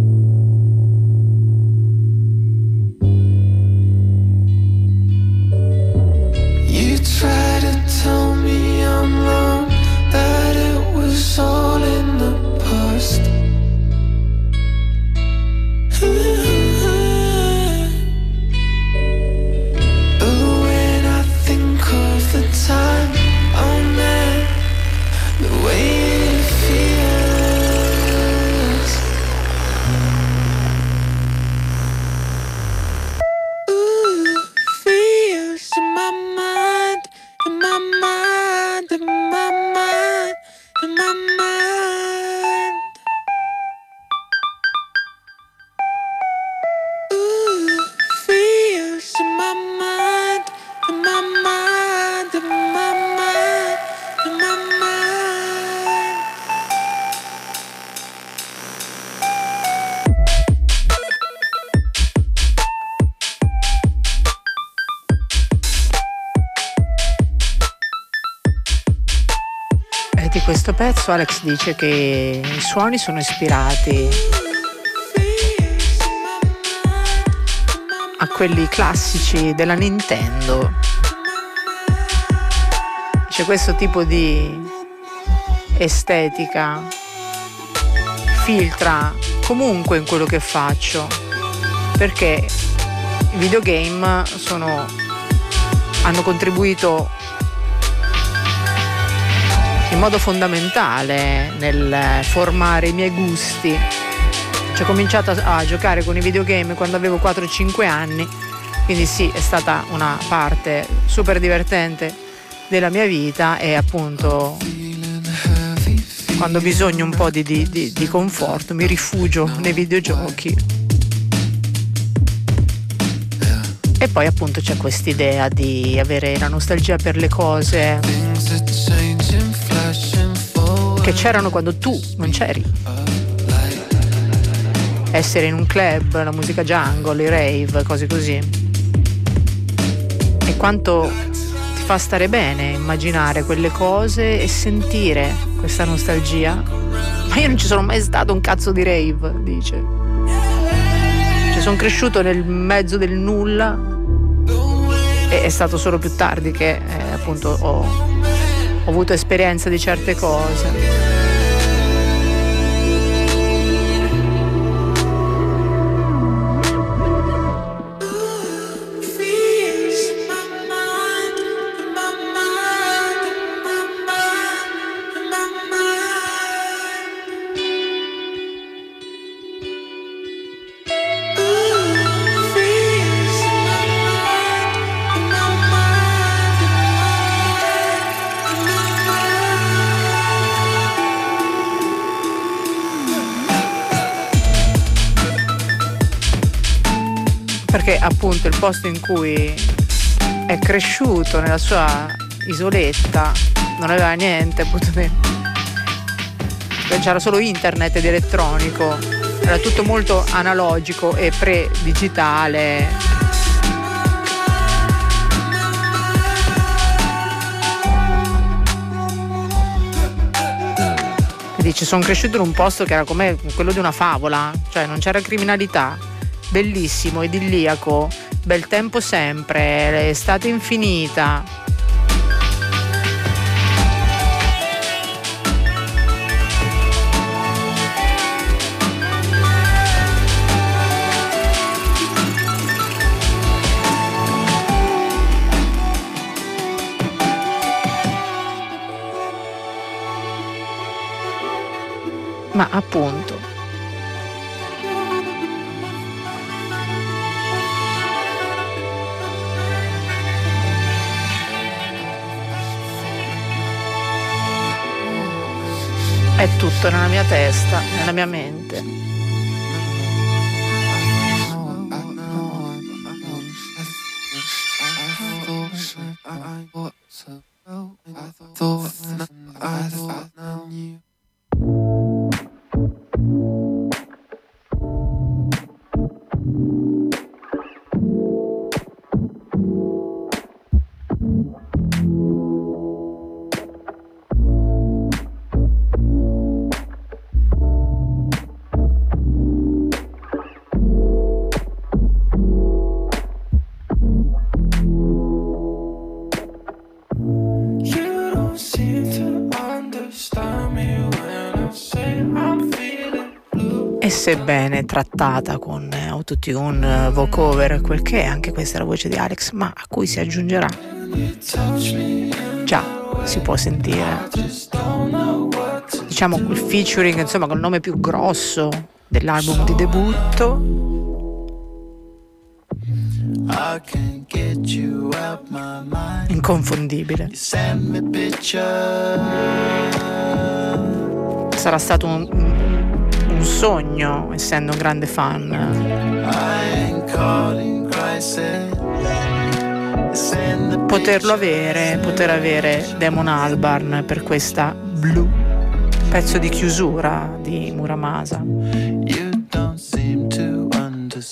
You try to tell me I'm wrong, that it was all in the past. But when I think of the time, oh man, the way it feels, questo pezzo Alex dice che i suoni sono ispirati a quelli classici della Nintendo. C'è questo tipo di estetica filtra comunque in quello che faccio, perché i videogame sono, hanno contribuito in modo fondamentale nel formare i miei gusti. Cioè, ho cominciato a, a giocare con i videogame quando avevo quattro cinque anni, quindi sì, è stata una parte super divertente della mia vita, e appunto quando ho bisogno un po' di, di, di, di conforto mi rifugio nei videogiochi. E poi appunto c'è quest'idea di avere la nostalgia per le cose che c'erano quando tu non c'eri. Essere in un club, la musica jungle, i rave, cose così. E quanto ti fa stare bene immaginare quelle cose e sentire questa nostalgia. Ma io non ci sono mai stato un cazzo di rave, dice. Cioè, sono cresciuto nel mezzo del nulla e è stato solo più tardi che eh, appunto ho, ho avuto esperienza di certe cose. Perché appunto il posto in cui è cresciuto, nella sua isoletta, non aveva niente, appunto, c'era solo internet ed elettronico, era tutto molto analogico e pre-digitale. Dice, sono cresciuto in un posto che era come quello di una favola, cioè non c'era criminalità. Bellissimo, idilliaco, bel tempo sempre, estate infinita. Ma appunto è tutto nella mia testa, nella mia mente. E sebbene trattata con autotune, vocover, quel che è, anche questa è la voce di Alex, ma a cui si aggiungerà, già si può sentire, diciamo, il featuring, insomma, col nome più grosso dell'album di debutto. Inconfondibile. Sarà stato un, un sogno, essendo un grande fan, poterlo avere, poter avere Damon Albarn per questa Blue, pezzo di chiusura di Muramasa. You don't seem to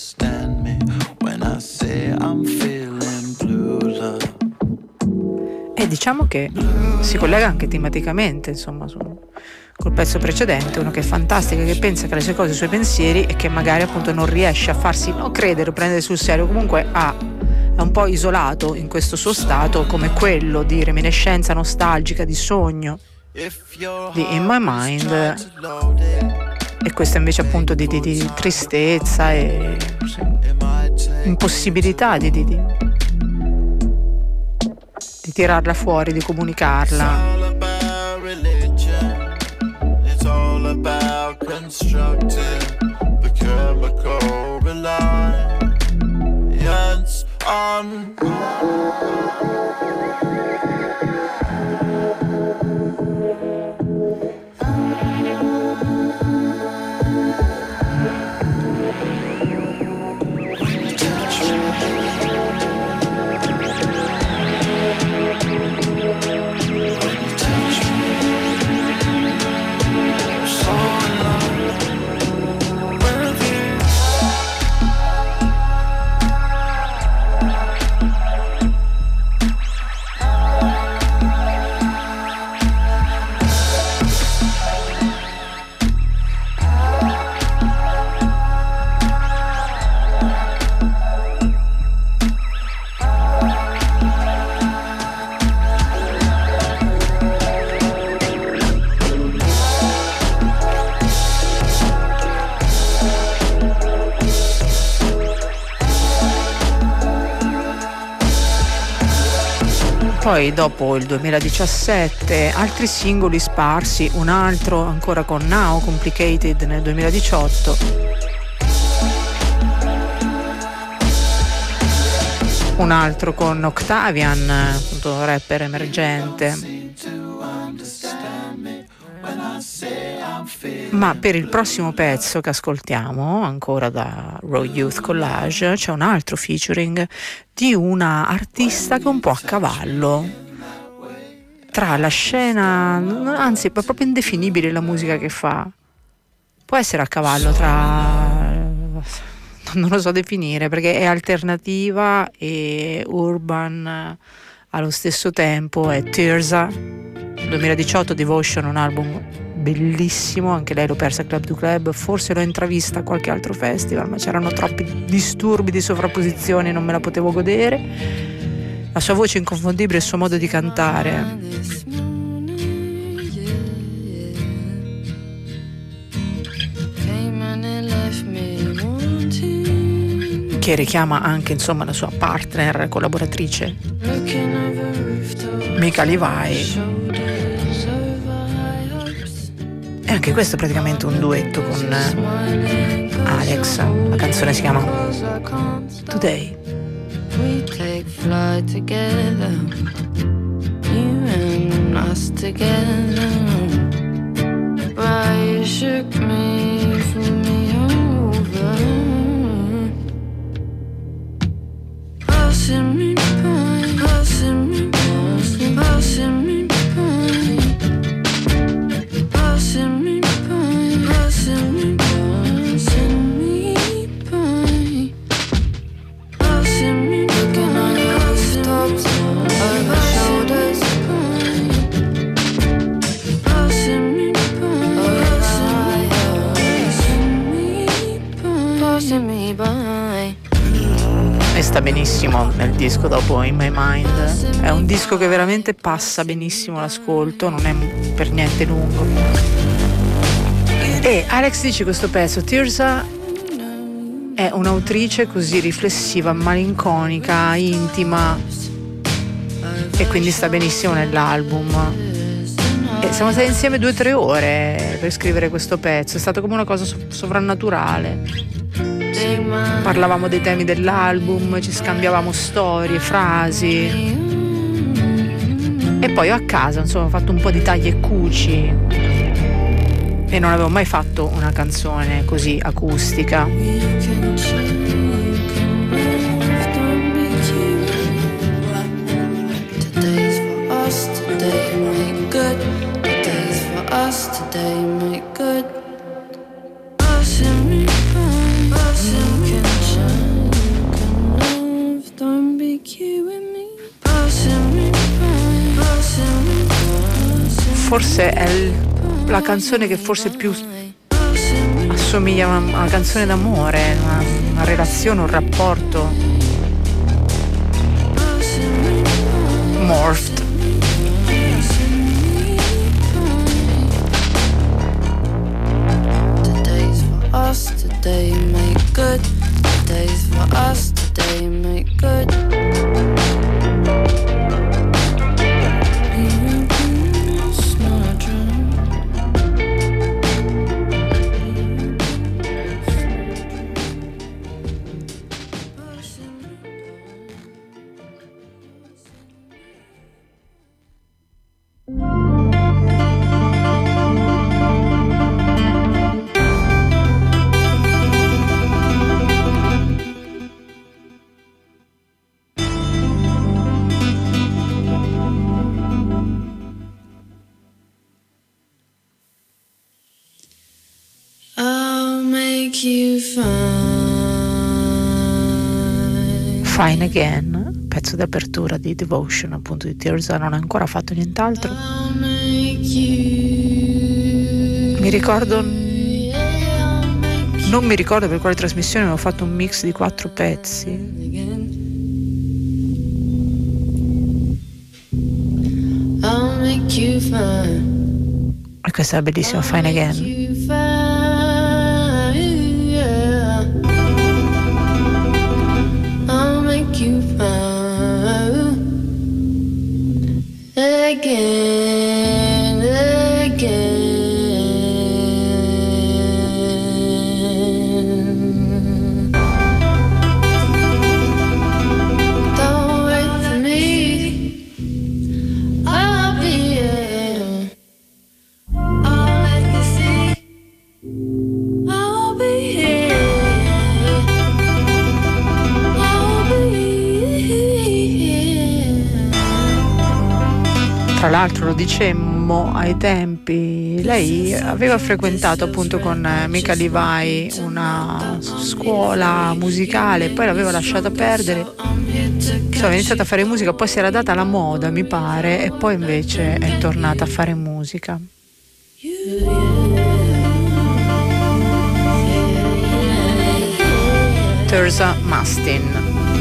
understand me when I say I'm feeling blue, love. E diciamo che si collega anche tematicamente, insomma, su, col pezzo precedente, uno che è fantastico, che pensa che le sue cose, i suoi pensieri, e che magari appunto non riesce a farsi non credere o prendere sul serio, comunque ha, è un po' isolato in questo suo stato, come quello di reminiscenza nostalgica, di sogno, di In My Mind, e questo invece appunto di, di, di tristezza e impossibilità di, di, di, di tirarla fuori, di comunicarla. About constructing the chemical reliance on Poi dopo il duemiladiciassette altri singoli sparsi, un altro ancora con Now Complicated nel duemiladiciotto, un altro con Octavian, appunto rapper emergente. Ma per il prossimo pezzo che ascoltiamo, ancora da Raw Youth Collage, c'è un altro featuring di una artista che è un po' a cavallo tra la scena, anzi è proprio indefinibile la musica che fa, può essere a cavallo tra, non lo so definire, perché è alternativa e urban allo stesso tempo. È Tirza, duemiladiciotto, Devotion, un album bellissimo, anche lei l'ho persa a Club to Club, forse l'ho intravista a qualche altro festival, ma c'erano troppi disturbi di sovrapposizione, non me la potevo godere. La sua voce inconfondibile, il suo modo di cantare, che richiama anche insomma la sua partner collaboratrice Mika Levi. E anche questo è praticamente un duetto con Alex. La canzone si chiama Today. We take flight together, you and us together. But you shook me, flew me over, passing me by, passing me by, passing me by. Passing me by, passing me by, passing me by, passing me by. Looking on your rooftops, over shoulders, passing me by, passing me by, passing me by. E sta benissimo nel disco dopo In My Mind. È un disco che veramente passa benissimo l'ascolto, non è per niente lungo. E Alex dice questo pezzo, Tirza è un'autrice così riflessiva, malinconica, intima, e quindi sta benissimo nell'album. E siamo stati insieme due o tre ore per scrivere questo pezzo, è stato come una cosa sovrannaturale. Parlavamo dei temi dell'album, ci scambiavamo storie, frasi, e poi a casa insomma ho fatto un po' di tagli e cuci, e non avevo mai fatto una canzone così acustica. Passing me by. forse è il, la canzone che forse più assomiglia a una, a una canzone d'amore, una, una relazione, un rapporto. Morphed. Today's for us, today make good. Today's for us, today make good. Fine Again, pezzo d'apertura di Devotion, appunto di Tirza, non ha ancora fatto nient'altro. Mi ricordo, non mi ricordo per quale trasmissione avevo fatto un mix di quattro pezzi. E questa è la bellissima Fine Again. You found again, again. Don't wait for me, I'll be here. I'll let you see, I'll be here. Tra l'altro, lo dicemmo ai tempi, lei aveva frequentato appunto con Mika Levi una scuola musicale, poi l'aveva lasciata perdere, insomma, ha iniziato a fare musica, poi si era data la moda, mi pare, e poi invece è tornata a fare musica. Tirza Mastin.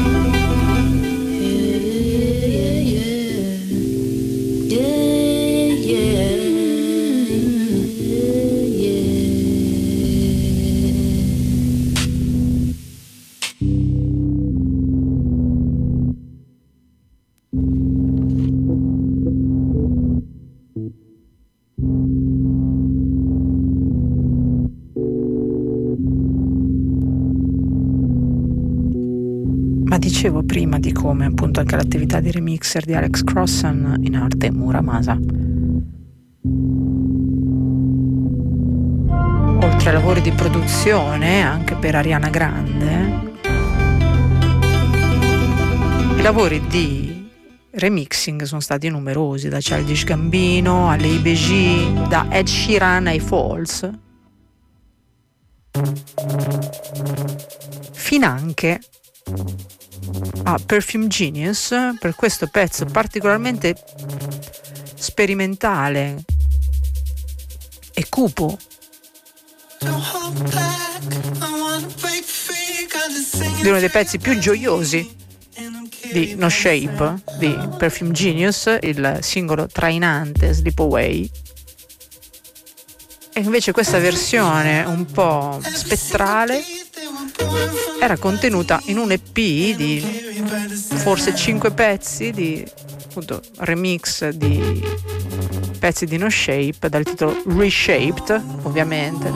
Ma dicevo prima di come appunto anche l'attività di remixer di Alex Crossan in arte Muramasa, oltre ai lavori di produzione anche per Ariana Grande, i lavori di remixing sono stati numerosi, da Childish Gambino a Lei Beji, da Ed Sheeran ai Falls, finanche a Perfume Genius per questo pezzo particolarmente sperimentale e cupo di uno dei pezzi più gioiosi di No Shape di Perfume Genius, il singolo trainante Slip Away. E invece questa versione un po' spettrale era contenuta in un E P di forse cinque pezzi di appunto remix di pezzi di No Shape dal titolo Reshaped, ovviamente.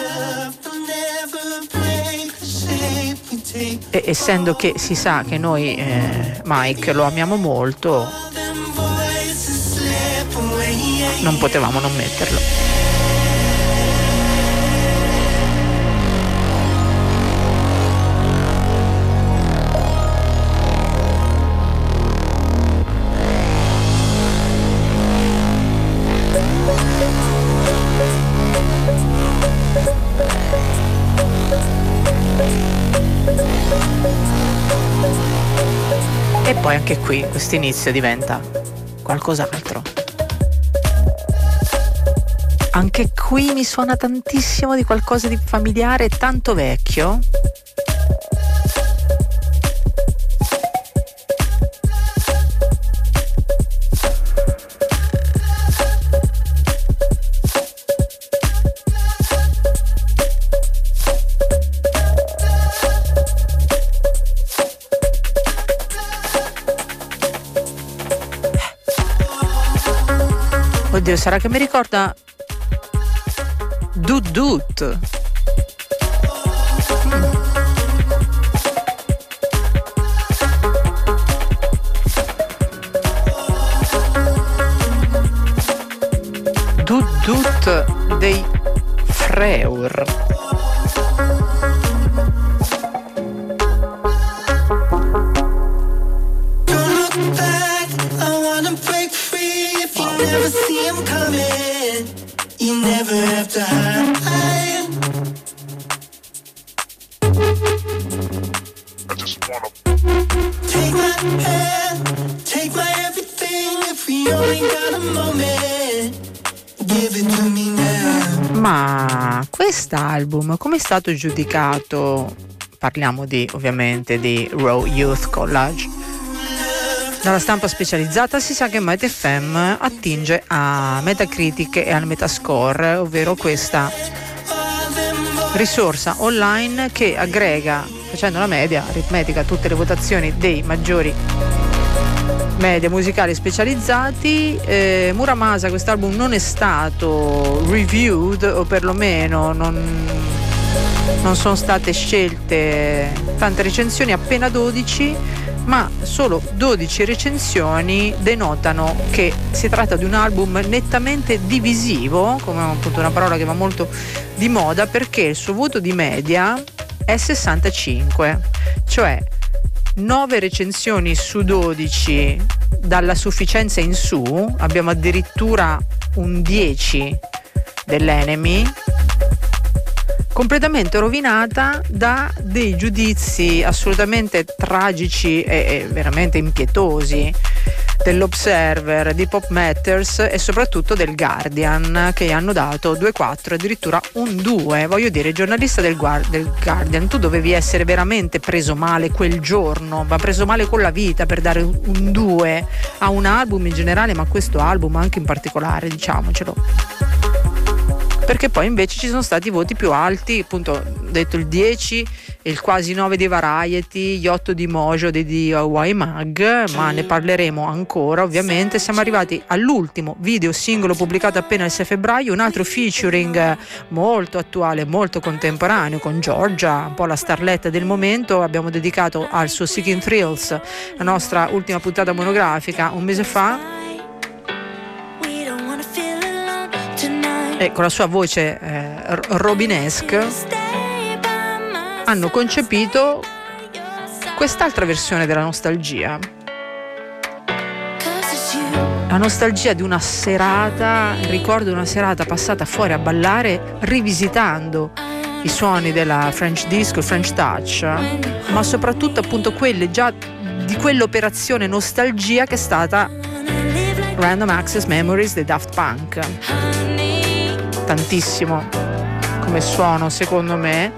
E essendo che si sa che noi eh, Mike lo amiamo molto, non potevamo non metterlo. E poi anche qui questo inizio diventa qualcos'altro. Anche qui mi suona tantissimo di qualcosa di familiare, tanto vecchio. Oddio, sarà che mi ricorda Dut Dut. Dut Dut dei Freur. Never see him coming. You never have to hide. I just wanna take my hand, take my everything. If we only got a moment, give it to me now. Ma quest'album come è stato giudicato? Parliamo di ovviamente di Raw Youth College. Dalla stampa specializzata si sa che Mighty F M attinge a Metacritic e al Metascore, ovvero questa risorsa online che aggrega, facendo la media aritmetica, tutte le votazioni dei maggiori media musicali specializzati. eh, Muramasa, quest'album non è stato reviewed, o perlomeno non, non sono state scelte tante recensioni, appena dodici, ma solo dodici recensioni denotano che si tratta di un album nettamente divisivo, come appunto una parola che va molto di moda, perché il suo voto di media è sessantacinque, cioè nove recensioni su dodici dalla sufficienza in su. Abbiamo addirittura un dieci dell'Enemy, completamente rovinata da dei giudizi assolutamente tragici e, e veramente impietosi dell'Observer, di Pop Matters e soprattutto del Guardian, che hanno dato due quattro, addirittura un due. Voglio dire, giornalista del, Guard- del Guardian, tu dovevi essere veramente preso male quel giorno, ma preso male con la vita, per dare un due a un album in generale, ma questo album anche in particolare, diciamocelo. Perché poi invece ci sono stati voti più alti, appunto ho detto il dieci, il quasi nove di Variety, gli otto di Mojo di D I Y Mag, ma ne parleremo ancora ovviamente. Siamo arrivati all'ultimo video singolo pubblicato appena il sei febbraio, un altro featuring molto attuale, molto contemporaneo, con Giorgia, un po' la starletta del momento. Abbiamo dedicato al suo Seeking Thrills la nostra ultima puntata monografica un mese fa, e con la sua voce eh, robinesque hanno concepito quest'altra versione della nostalgia, la nostalgia di una serata, il ricordo di una serata passata fuori a ballare rivisitando i suoni della French disco, il French touch, ma soprattutto appunto quelle già di quell'operazione nostalgia che è stata Random Access Memories dei Daft Punk. Tantissimo come suono, secondo me,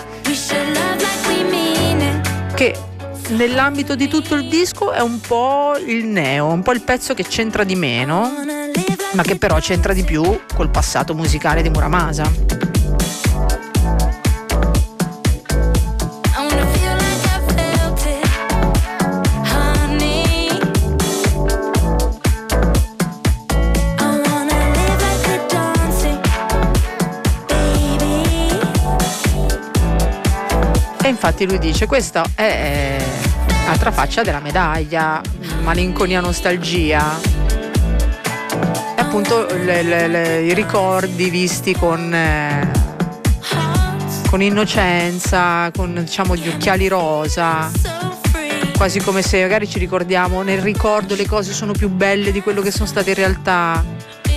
che nell'ambito di tutto il disco è un po' il neo, un po' il pezzo che c'entra di meno, ma che però c'entra di più col passato musicale di Muramasa. E infatti lui dice: questa è l'altra faccia della medaglia, malinconia, nostalgia, e appunto le, le, le, i ricordi visti con, eh, con innocenza, con, diciamo, gli occhiali rosa, quasi come se magari ci ricordiamo nel ricordo le cose sono più belle di quello che sono state in realtà.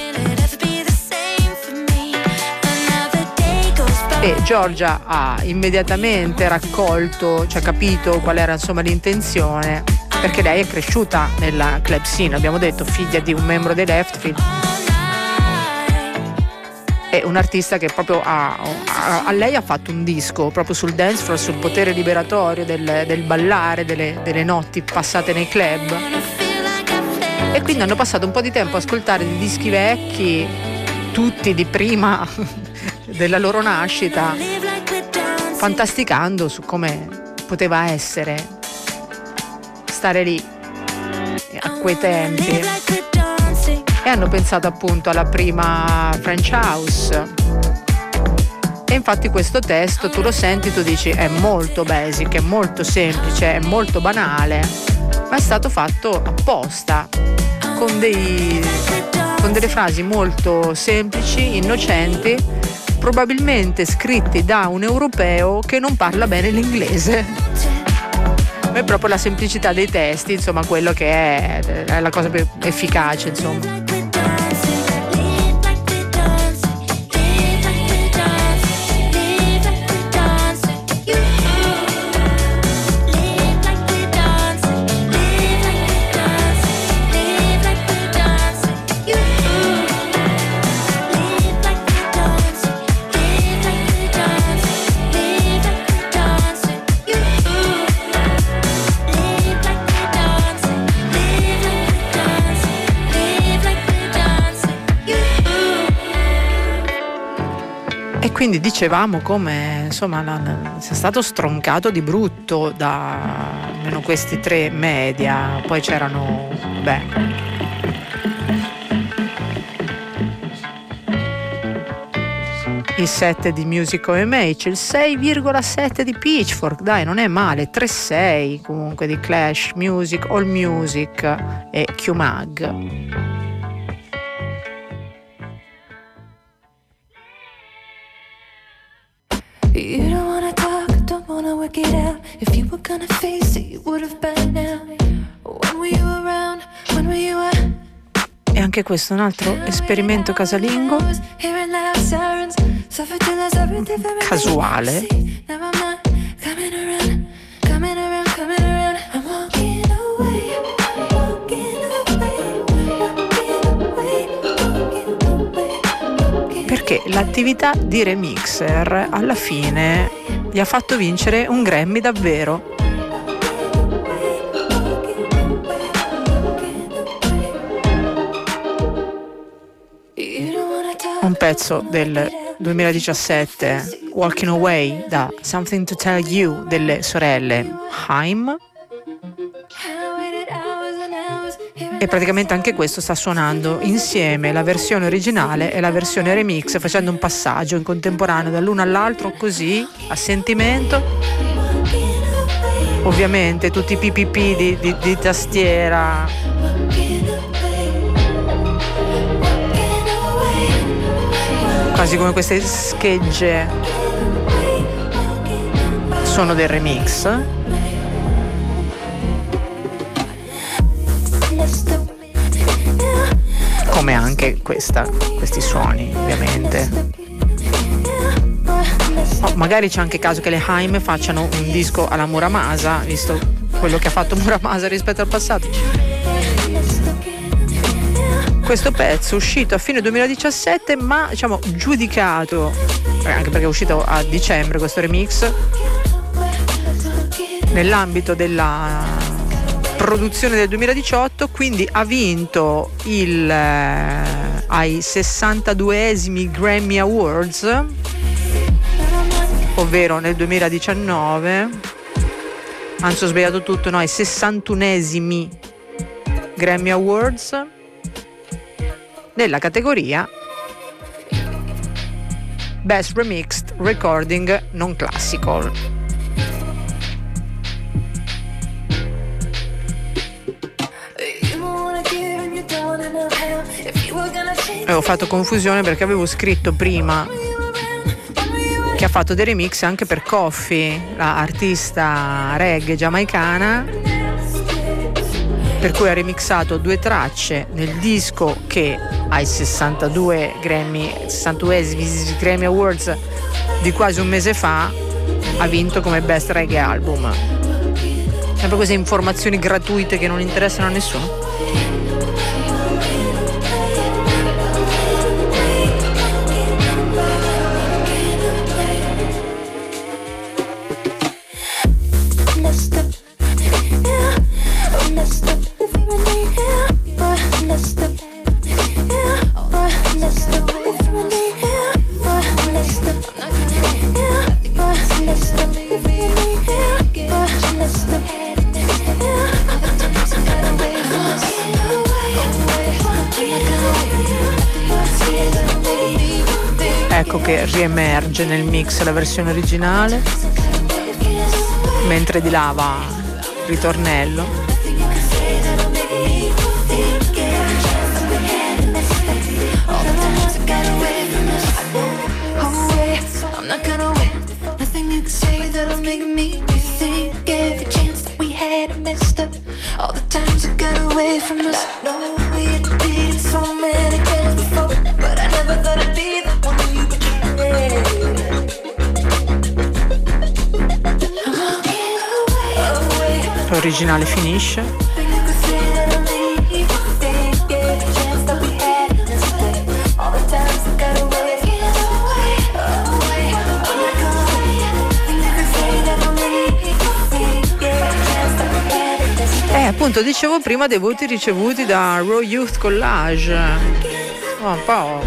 E Giorgia ha immediatamente raccolto, cioè capito qual era insomma l'intenzione, perché lei è cresciuta nella club scene, abbiamo detto, figlia di un membro dei Leftfield. è un artista che proprio ha, a, a lei ha fatto un disco proprio sul dance floor, sul potere liberatorio del, del ballare, delle, delle notti passate nei club, e quindi hanno passato un po' di tempo a ascoltare dei dischi vecchi, tutti di prima della loro nascita, fantasticando su come poteva essere stare lì a quei tempi, e hanno pensato appunto alla prima French House. E infatti questo testo tu lo senti, tu dici è molto basic, è molto semplice, è molto banale, ma è stato fatto apposta con dei con delle frasi molto semplici, innocenti, probabilmente scritti da un europeo che non parla bene l'inglese. È proprio la semplicità dei testi, insomma, quello che è, è la cosa più efficace, insomma. Quindi dicevamo come insomma la, la, sia stato stroncato di brutto da almeno questi tre media. Poi c'erano beh il sette di Music O M H, il sei virgola sette di Pitchfork, dai, non è male, tre virgola sei comunque di Clash, Music, All Music e Q-Mag. You don't wanna talk, don't wanna work it out. If you were gonna face it, you would have by now. When were you around? When were you at? E anche questo è un altro esperimento casalingo, casuale. Perché l'attività di remixer alla fine gli ha fatto vincere un Grammy davvero. Un pezzo del duemiladiciassette, Walking Away, da Something to Tell You delle sorelle Haim. E praticamente anche questo sta suonando insieme la versione originale e la versione remix, facendo un passaggio in contemporanea dall'uno all'altro, così a sentimento. Ovviamente tutti i P P P di, di, di tastiera, quasi come queste schegge sono del remix. Come anche questa, questi suoni, ovviamente. Oh, magari c'è anche caso che le Haim facciano un disco alla Muramasa, visto quello che ha fatto Muramasa rispetto al passato. Questo pezzo uscito a fine duemiladiciassette, ma diciamo giudicato, anche perché è uscito a dicembre questo remix, nell'ambito della produzione del duemiladiciotto, quindi ha vinto il eh, ai sessantaduesimi Grammy Awards, ovvero nel duemiladiciannove, anzi ho sbagliato tutto, no, ai sessantunesimi Grammy Awards nella categoria Best Remixed Recording Non Classical. E ho fatto confusione perché avevo scritto prima che ha fatto dei remix anche per Coffee, la artista reggae giamaicana, per cui ha remixato due tracce nel disco che ai sessantadue Grammy, sessantaduesimi Grammy Awards di quasi un mese fa ha vinto come Best Reggae Album. Sempre queste informazioni gratuite che non interessano a nessuno. che riemerge nel mix la versione originale, mentre di là va il ritornello. All the times you got away from us. No, we had did it so many times before, but I never thought I'd be the one you betrayed. L'originale finisce. Eh, appunto, dicevo prima dei voti ricevuti da Raw Youth Collage. Oh, un po',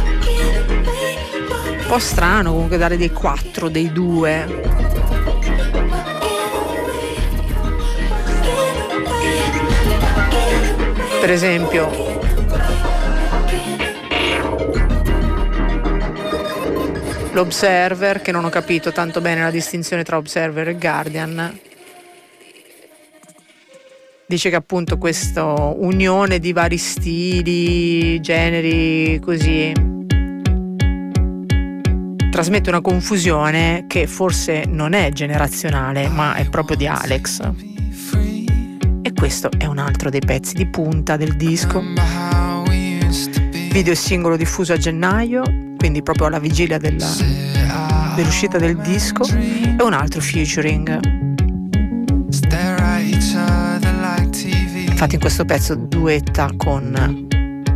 un po' strano comunque dare dei quattro, dei due. Per esempio, l'Observer, che non ho capito tanto bene la distinzione tra Observer e Guardian, dice che appunto questa unione di vari stili, generi, così, trasmette una confusione che forse non è generazionale, ma è proprio di Alex. E questo è un altro dei pezzi di punta del disco. Video e singolo diffuso a gennaio, quindi proprio alla vigilia della, dell'uscita del disco, e un altro featuring. Infatti in questo pezzo duetta con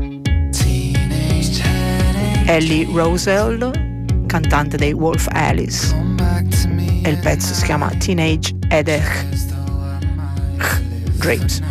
Ellie Roselle, cantante dei Wolf Alice, e il pezzo si chiama Teenage Headache Dreams.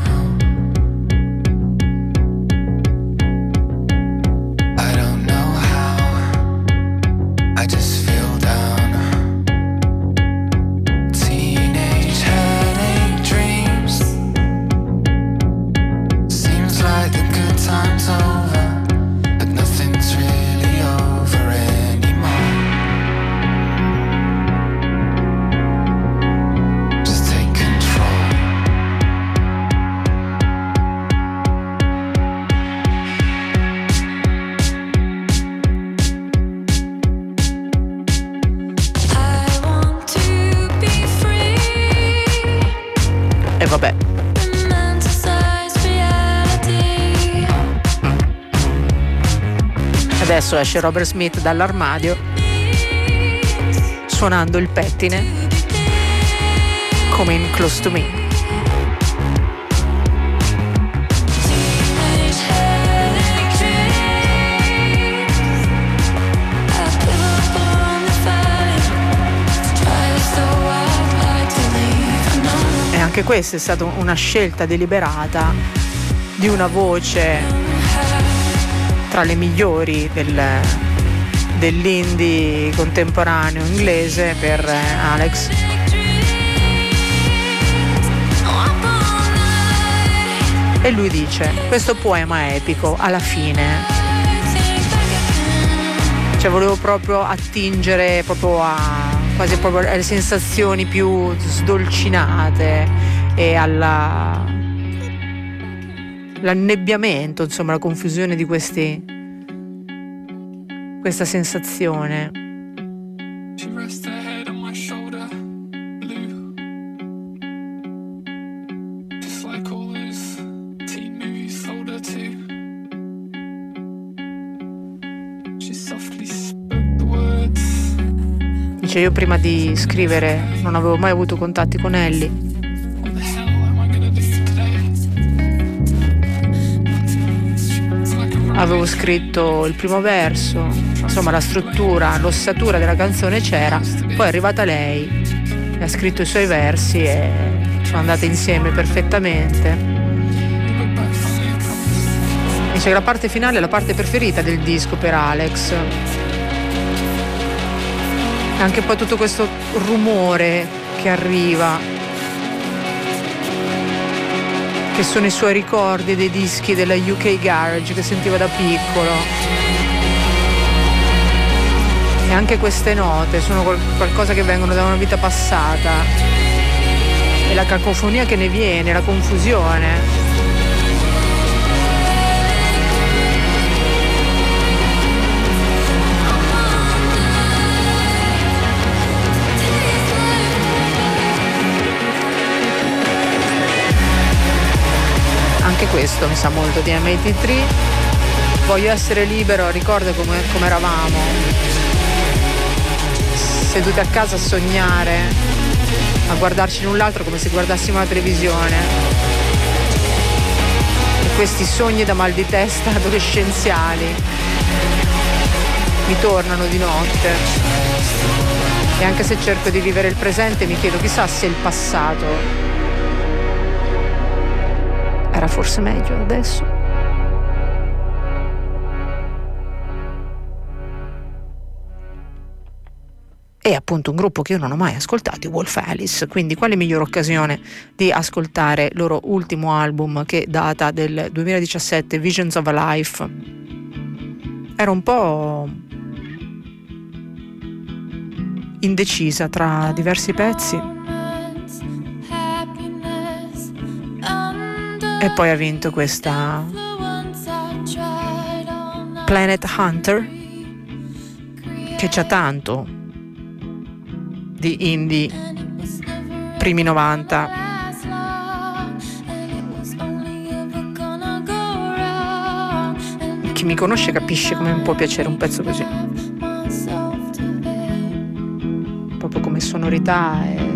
Vabbè, adesso esce Robert Smith dall'armadio suonando il pettine Coming Close to Me. Anche questa è stata una scelta deliberata di una voce tra le migliori del, dell'indie contemporaneo inglese per Alex. E lui dice: questo poema epico alla fine, cioè volevo proprio attingere proprio a quasi proprio alle sensazioni più sdolcinate e alla l'annebbiamento, insomma, la confusione di questi questa sensazione. Dice: io prima di scrivere non avevo mai avuto contatti con Ellie. Avevo scritto il primo verso, insomma la struttura, l'ossatura della canzone c'era, poi è arrivata lei, ha scritto i suoi versi e sono andate insieme perfettamente. Dice che la parte finale è la parte preferita del disco per Alex. Anche poi tutto questo rumore che arriva, che sono i suoi ricordi dei dischi della U K Garage che sentiva da piccolo. E anche queste note sono qual- qualcosa che vengono da una vita passata. E la cacofonia che ne viene, la confusione. Anche questo mi sa molto di M ottantatré. Voglio essere libero, ricordo come, come eravamo seduti a casa a sognare, a guardarci l'un l'altro come se guardassimo la televisione, e questi sogni da mal di testa adolescenziali mi tornano di notte, e anche se cerco di vivere il presente mi chiedo chissà se il passato era forse meglio adesso. E appunto un gruppo che io non ho mai ascoltato, i Wolf Alice, quindi quale migliore occasione di ascoltare il loro ultimo album, che data del duemiladiciassette, Visions of a Life. Ero un po' indecisa tra diversi pezzi e poi ha vinto questa Planet Hunter, che c'ha tanto di indie primi novanta. Chi mi conosce capisce come mi può piacere un pezzo così, proprio come sonorità e...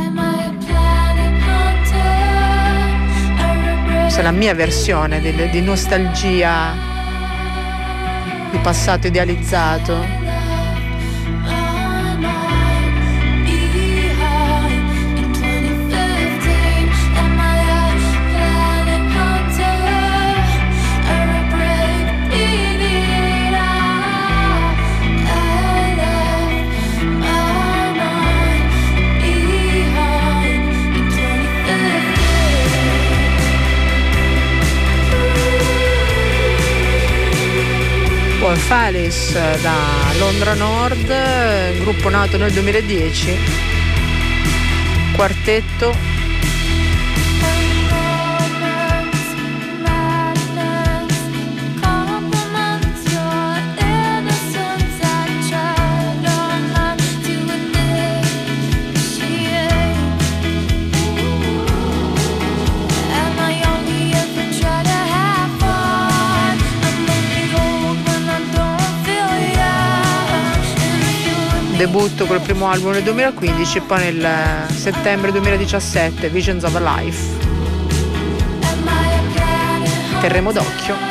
è la mia versione di, di nostalgia, di passato idealizzato. Wolf Alice da Londra Nord, gruppo nato nel duemiladieci, quartetto. Debutto col primo album nel duemilaquindici e poi nel settembre duemiladiciassette Visions of a Life. Terremo d'occhio.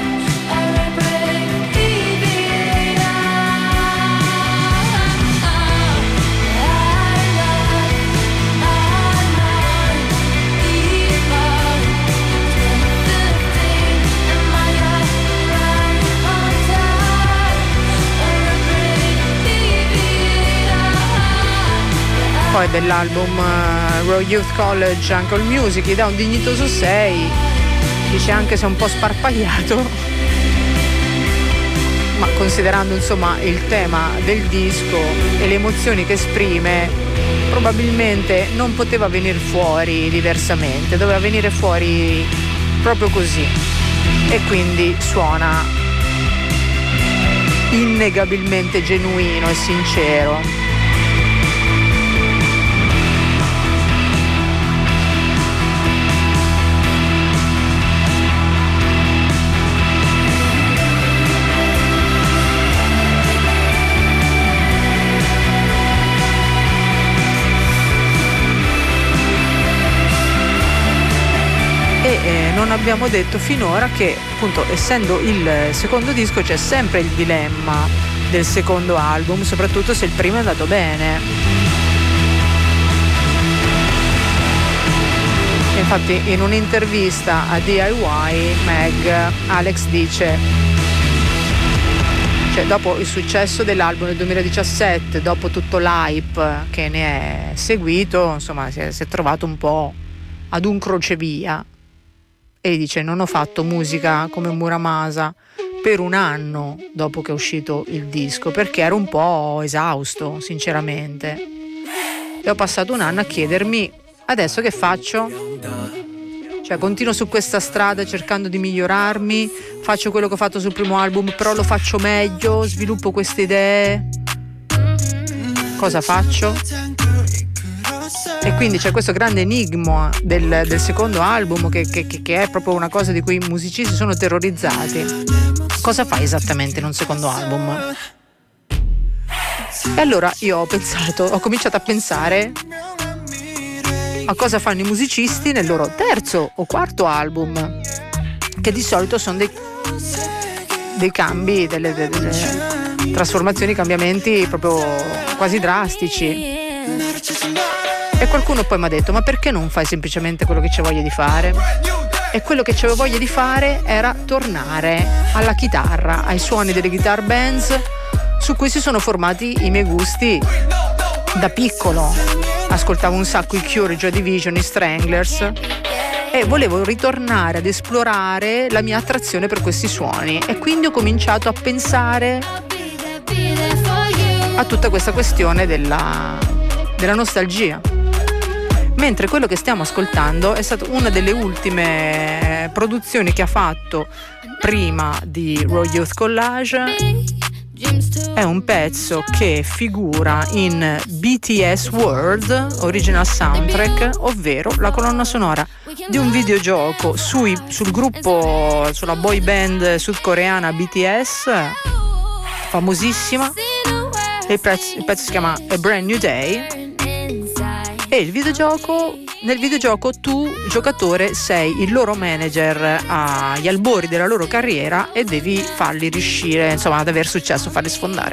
Poi dell'album uh, Raw Youth College anche All Music gli dà un dignitoso sei, dice anche se è un po' sparpagliato, ma considerando insomma il tema del disco e le emozioni che esprime, probabilmente non poteva venire fuori diversamente, doveva venire fuori proprio così, e quindi suona innegabilmente genuino e sincero. E non abbiamo detto finora che, appunto, essendo il secondo disco, c'è sempre il dilemma del secondo album, soprattutto se il primo è andato bene. Infatti in un'intervista a D I Y Mag, Alex dice, cioè dopo il successo dell'album del duemiladiciassette, dopo tutto l'hype che ne è seguito, insomma si è, si è trovato un po' ad un crocevia. E dice: non ho fatto musica come Muramasa per un anno dopo che è uscito il disco, perché ero un po' esausto, sinceramente. E ho passato un anno a chiedermi: adesso che faccio? Cioè, continuo su questa strada cercando di migliorarmi, faccio quello che ho fatto sul primo album, però lo faccio meglio, sviluppo queste idee. Cosa faccio? E quindi c'è questo grande enigma del, del secondo album che, che, che è proprio una cosa di cui i musicisti sono terrorizzati. Cosa fai esattamente in un secondo album? E allora io ho pensato, ho cominciato a pensare a cosa fanno i musicisti nel loro terzo o quarto album, che di solito sono dei, dei cambi, delle, delle, delle trasformazioni, cambiamenti proprio quasi drastici. E qualcuno poi mi ha detto: ma perché non fai semplicemente quello che c'è voglia di fare? E quello che c'avevo voglia di fare era tornare alla chitarra, ai suoni delle guitar bands su cui si sono formati i miei gusti da piccolo. Ascoltavo un sacco i Cure, i Joy Division, i Stranglers, e volevo ritornare ad esplorare la mia attrazione per questi suoni, e quindi ho cominciato a pensare a tutta questa questione della, della nostalgia. Mentre quello che stiamo ascoltando è stata una delle ultime produzioni che ha fatto prima di Raw Youth Collage. È un pezzo che figura in B T S World Original Soundtrack, ovvero la colonna sonora di un videogioco sui, sul gruppo, sulla boy band sudcoreana B T S, famosissima. Il pezzo, il pezzo si chiama A Brand New Day. E il videogioco, nel videogioco tu, giocatore, sei il loro manager agli albori della loro carriera e devi farli riuscire, insomma, ad aver successo, farli sfondare.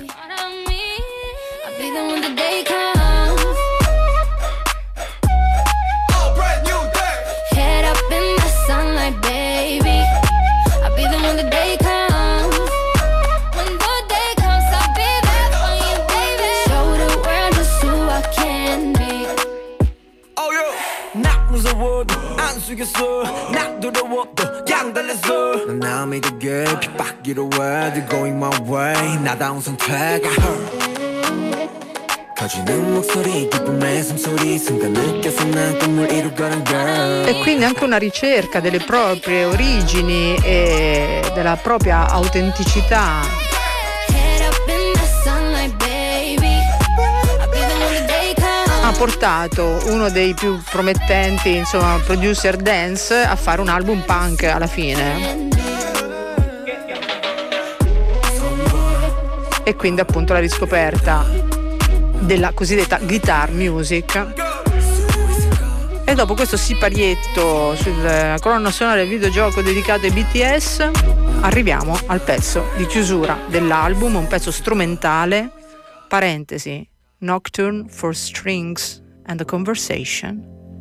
난 두려워도 그냥 달렸어 난 남이 되게 핍박이로 해 going my way 나다운 선택 커지는 목소리 기쁨의 숨소리 순간 느껴서 난 꿈을 이루거든 girl. E quindi anche una ricerca delle proprie origini e della propria autenticità ha portato uno dei più promettenti, insomma, producer dance a fare un album punk alla fine. E quindi appunto la riscoperta della cosiddetta guitar music. E dopo questo siparietto sulla colonna sonora del videogioco dedicato ai B T S, arriviamo al pezzo di chiusura dell'album, un pezzo strumentale, parentesi, Nocturne for Strings and a Conversation.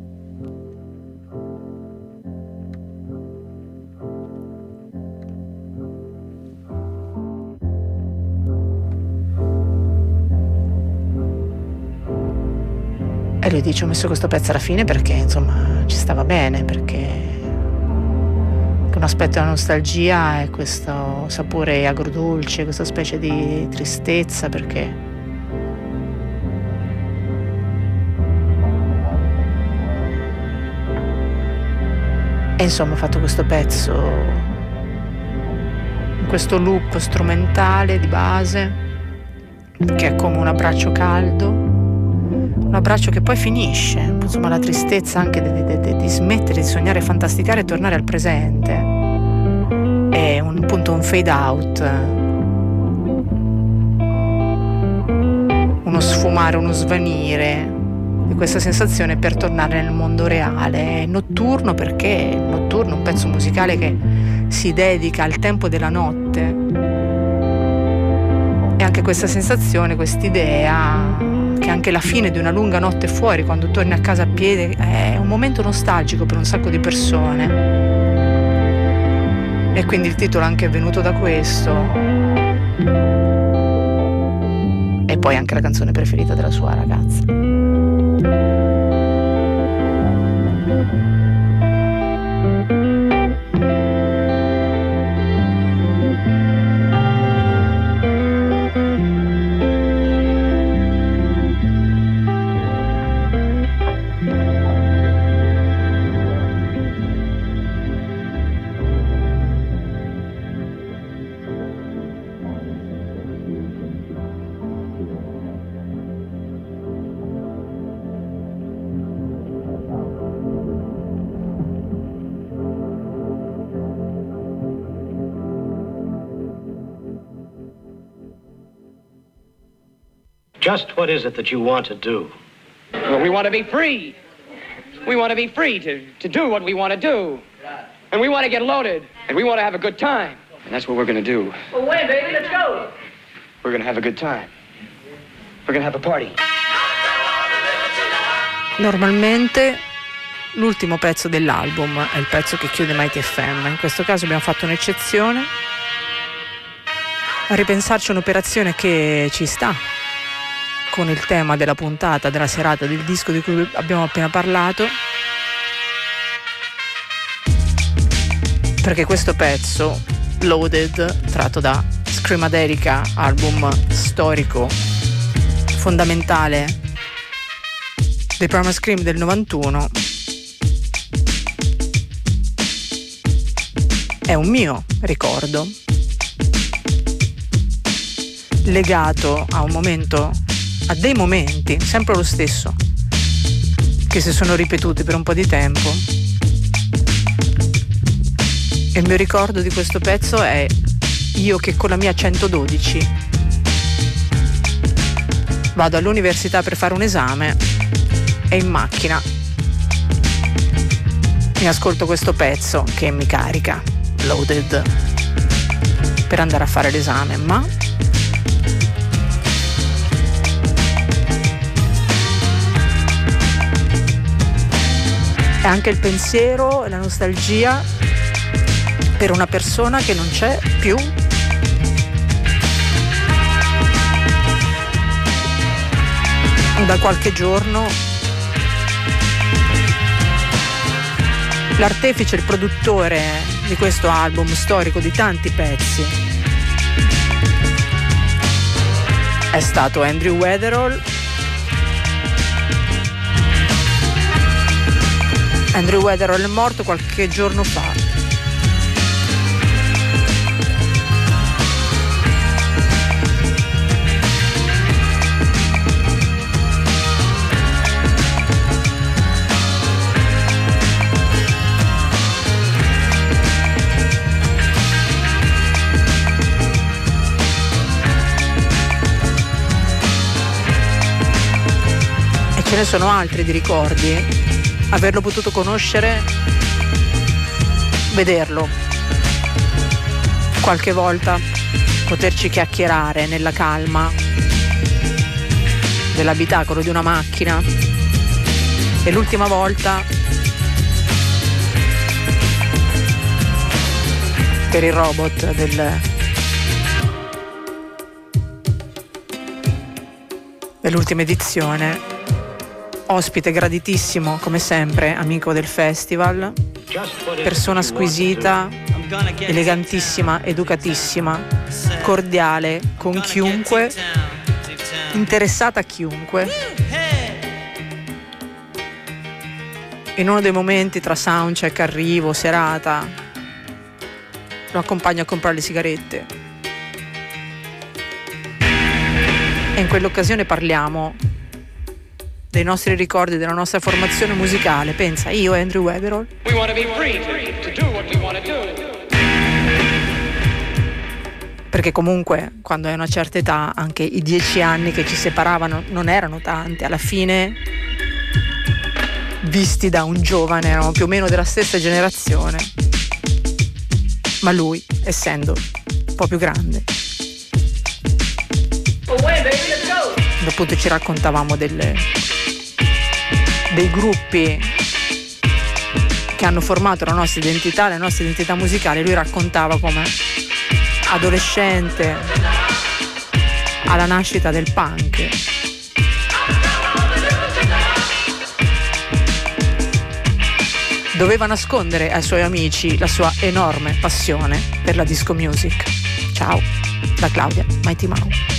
E lui dice: ho messo questo pezzo alla fine perché insomma ci stava bene, perché un aspetto della nostalgia è questo sapore agrodolce, questa specie di tristezza, perché e insomma ho fatto questo pezzo in questo loop strumentale di base che è come un abbraccio caldo, un abbraccio che poi finisce, insomma la tristezza anche di, di, di, di smettere di sognare, fantasticare e tornare al presente. È un punto, un fade out, uno sfumare, uno svanire di questa sensazione per tornare nel mondo reale. È notturno perché è notturno, un pezzo musicale che si dedica al tempo della notte, e anche questa sensazione, quest'idea che anche la fine di una lunga notte fuori, quando torni a casa a piedi, è un momento nostalgico per un sacco di persone, e quindi il titolo anche è venuto da questo. E poi anche la canzone preferita della sua ragazza. Just what is it that you want to do? Well, we want to be free. We want to be free to, to do what we want to do. And we want to get loaded. And we want to have a good time. And that's what we're going to do. Well, wait, baby, let's go. We're going to have a good time. We're going to have a party. Normalmente l'ultimo pezzo dell'album è il pezzo che chiude Mighty F M. In questo caso abbiamo fatto un'eccezione. A ripensarci un'operazione che ci sta con il tema della puntata, della serata, del disco di cui abbiamo appena parlato, perché questo pezzo, Loaded, tratto da Screamadelica, album storico fondamentale dei Primal Scream del novantuno, è un mio ricordo legato a un momento, a dei momenti, sempre lo stesso, che si sono ripetuti per un po' di tempo. E il mio ricordo di questo pezzo è io che con la mia centododici vado all'università per fare un esame e in macchina mi ascolto questo pezzo che mi carica, Loaded, per andare a fare l'esame, ma è anche il pensiero e la nostalgia per una persona che non c'è più. Da qualche giorno l'artefice, il produttore di questo album storico di tanti pezzi è stato Andrew Weatherall. Andrew Weatherall è morto qualche giorno fa. E ce ne sono altri di ricordi. Averlo potuto conoscere, vederlo, qualche volta poterci chiacchierare nella calma dell'abitacolo di una macchina, e l'ultima volta per il robot del, dell'ultima edizione. Ospite graditissimo, come sempre, amico del festival, persona squisita, elegantissima, educatissima, cordiale con chiunque, interessata a chiunque. In uno dei momenti tra soundcheck, arrivo, serata, lo accompagno a comprare le sigarette. E in quell'occasione parliamo dei nostri ricordi, della nostra formazione musicale. Pensa, io e Andrew Weatherall. We want to be free to, to do what we want to do. Perché comunque quando hai una certa età anche i dieci anni che ci separavano non erano tanti, alla fine visti da un giovane erano più o meno della stessa generazione, ma lui, essendo un po' più grande, appunto ci raccontavamo delle dei gruppi che hanno formato la nostra identità, la nostra identità musicale. Lui raccontava come adolescente alla nascita del punk doveva nascondere ai suoi amici la sua enorme passione per la disco music. Ciao da Claudia Mighty Mouse.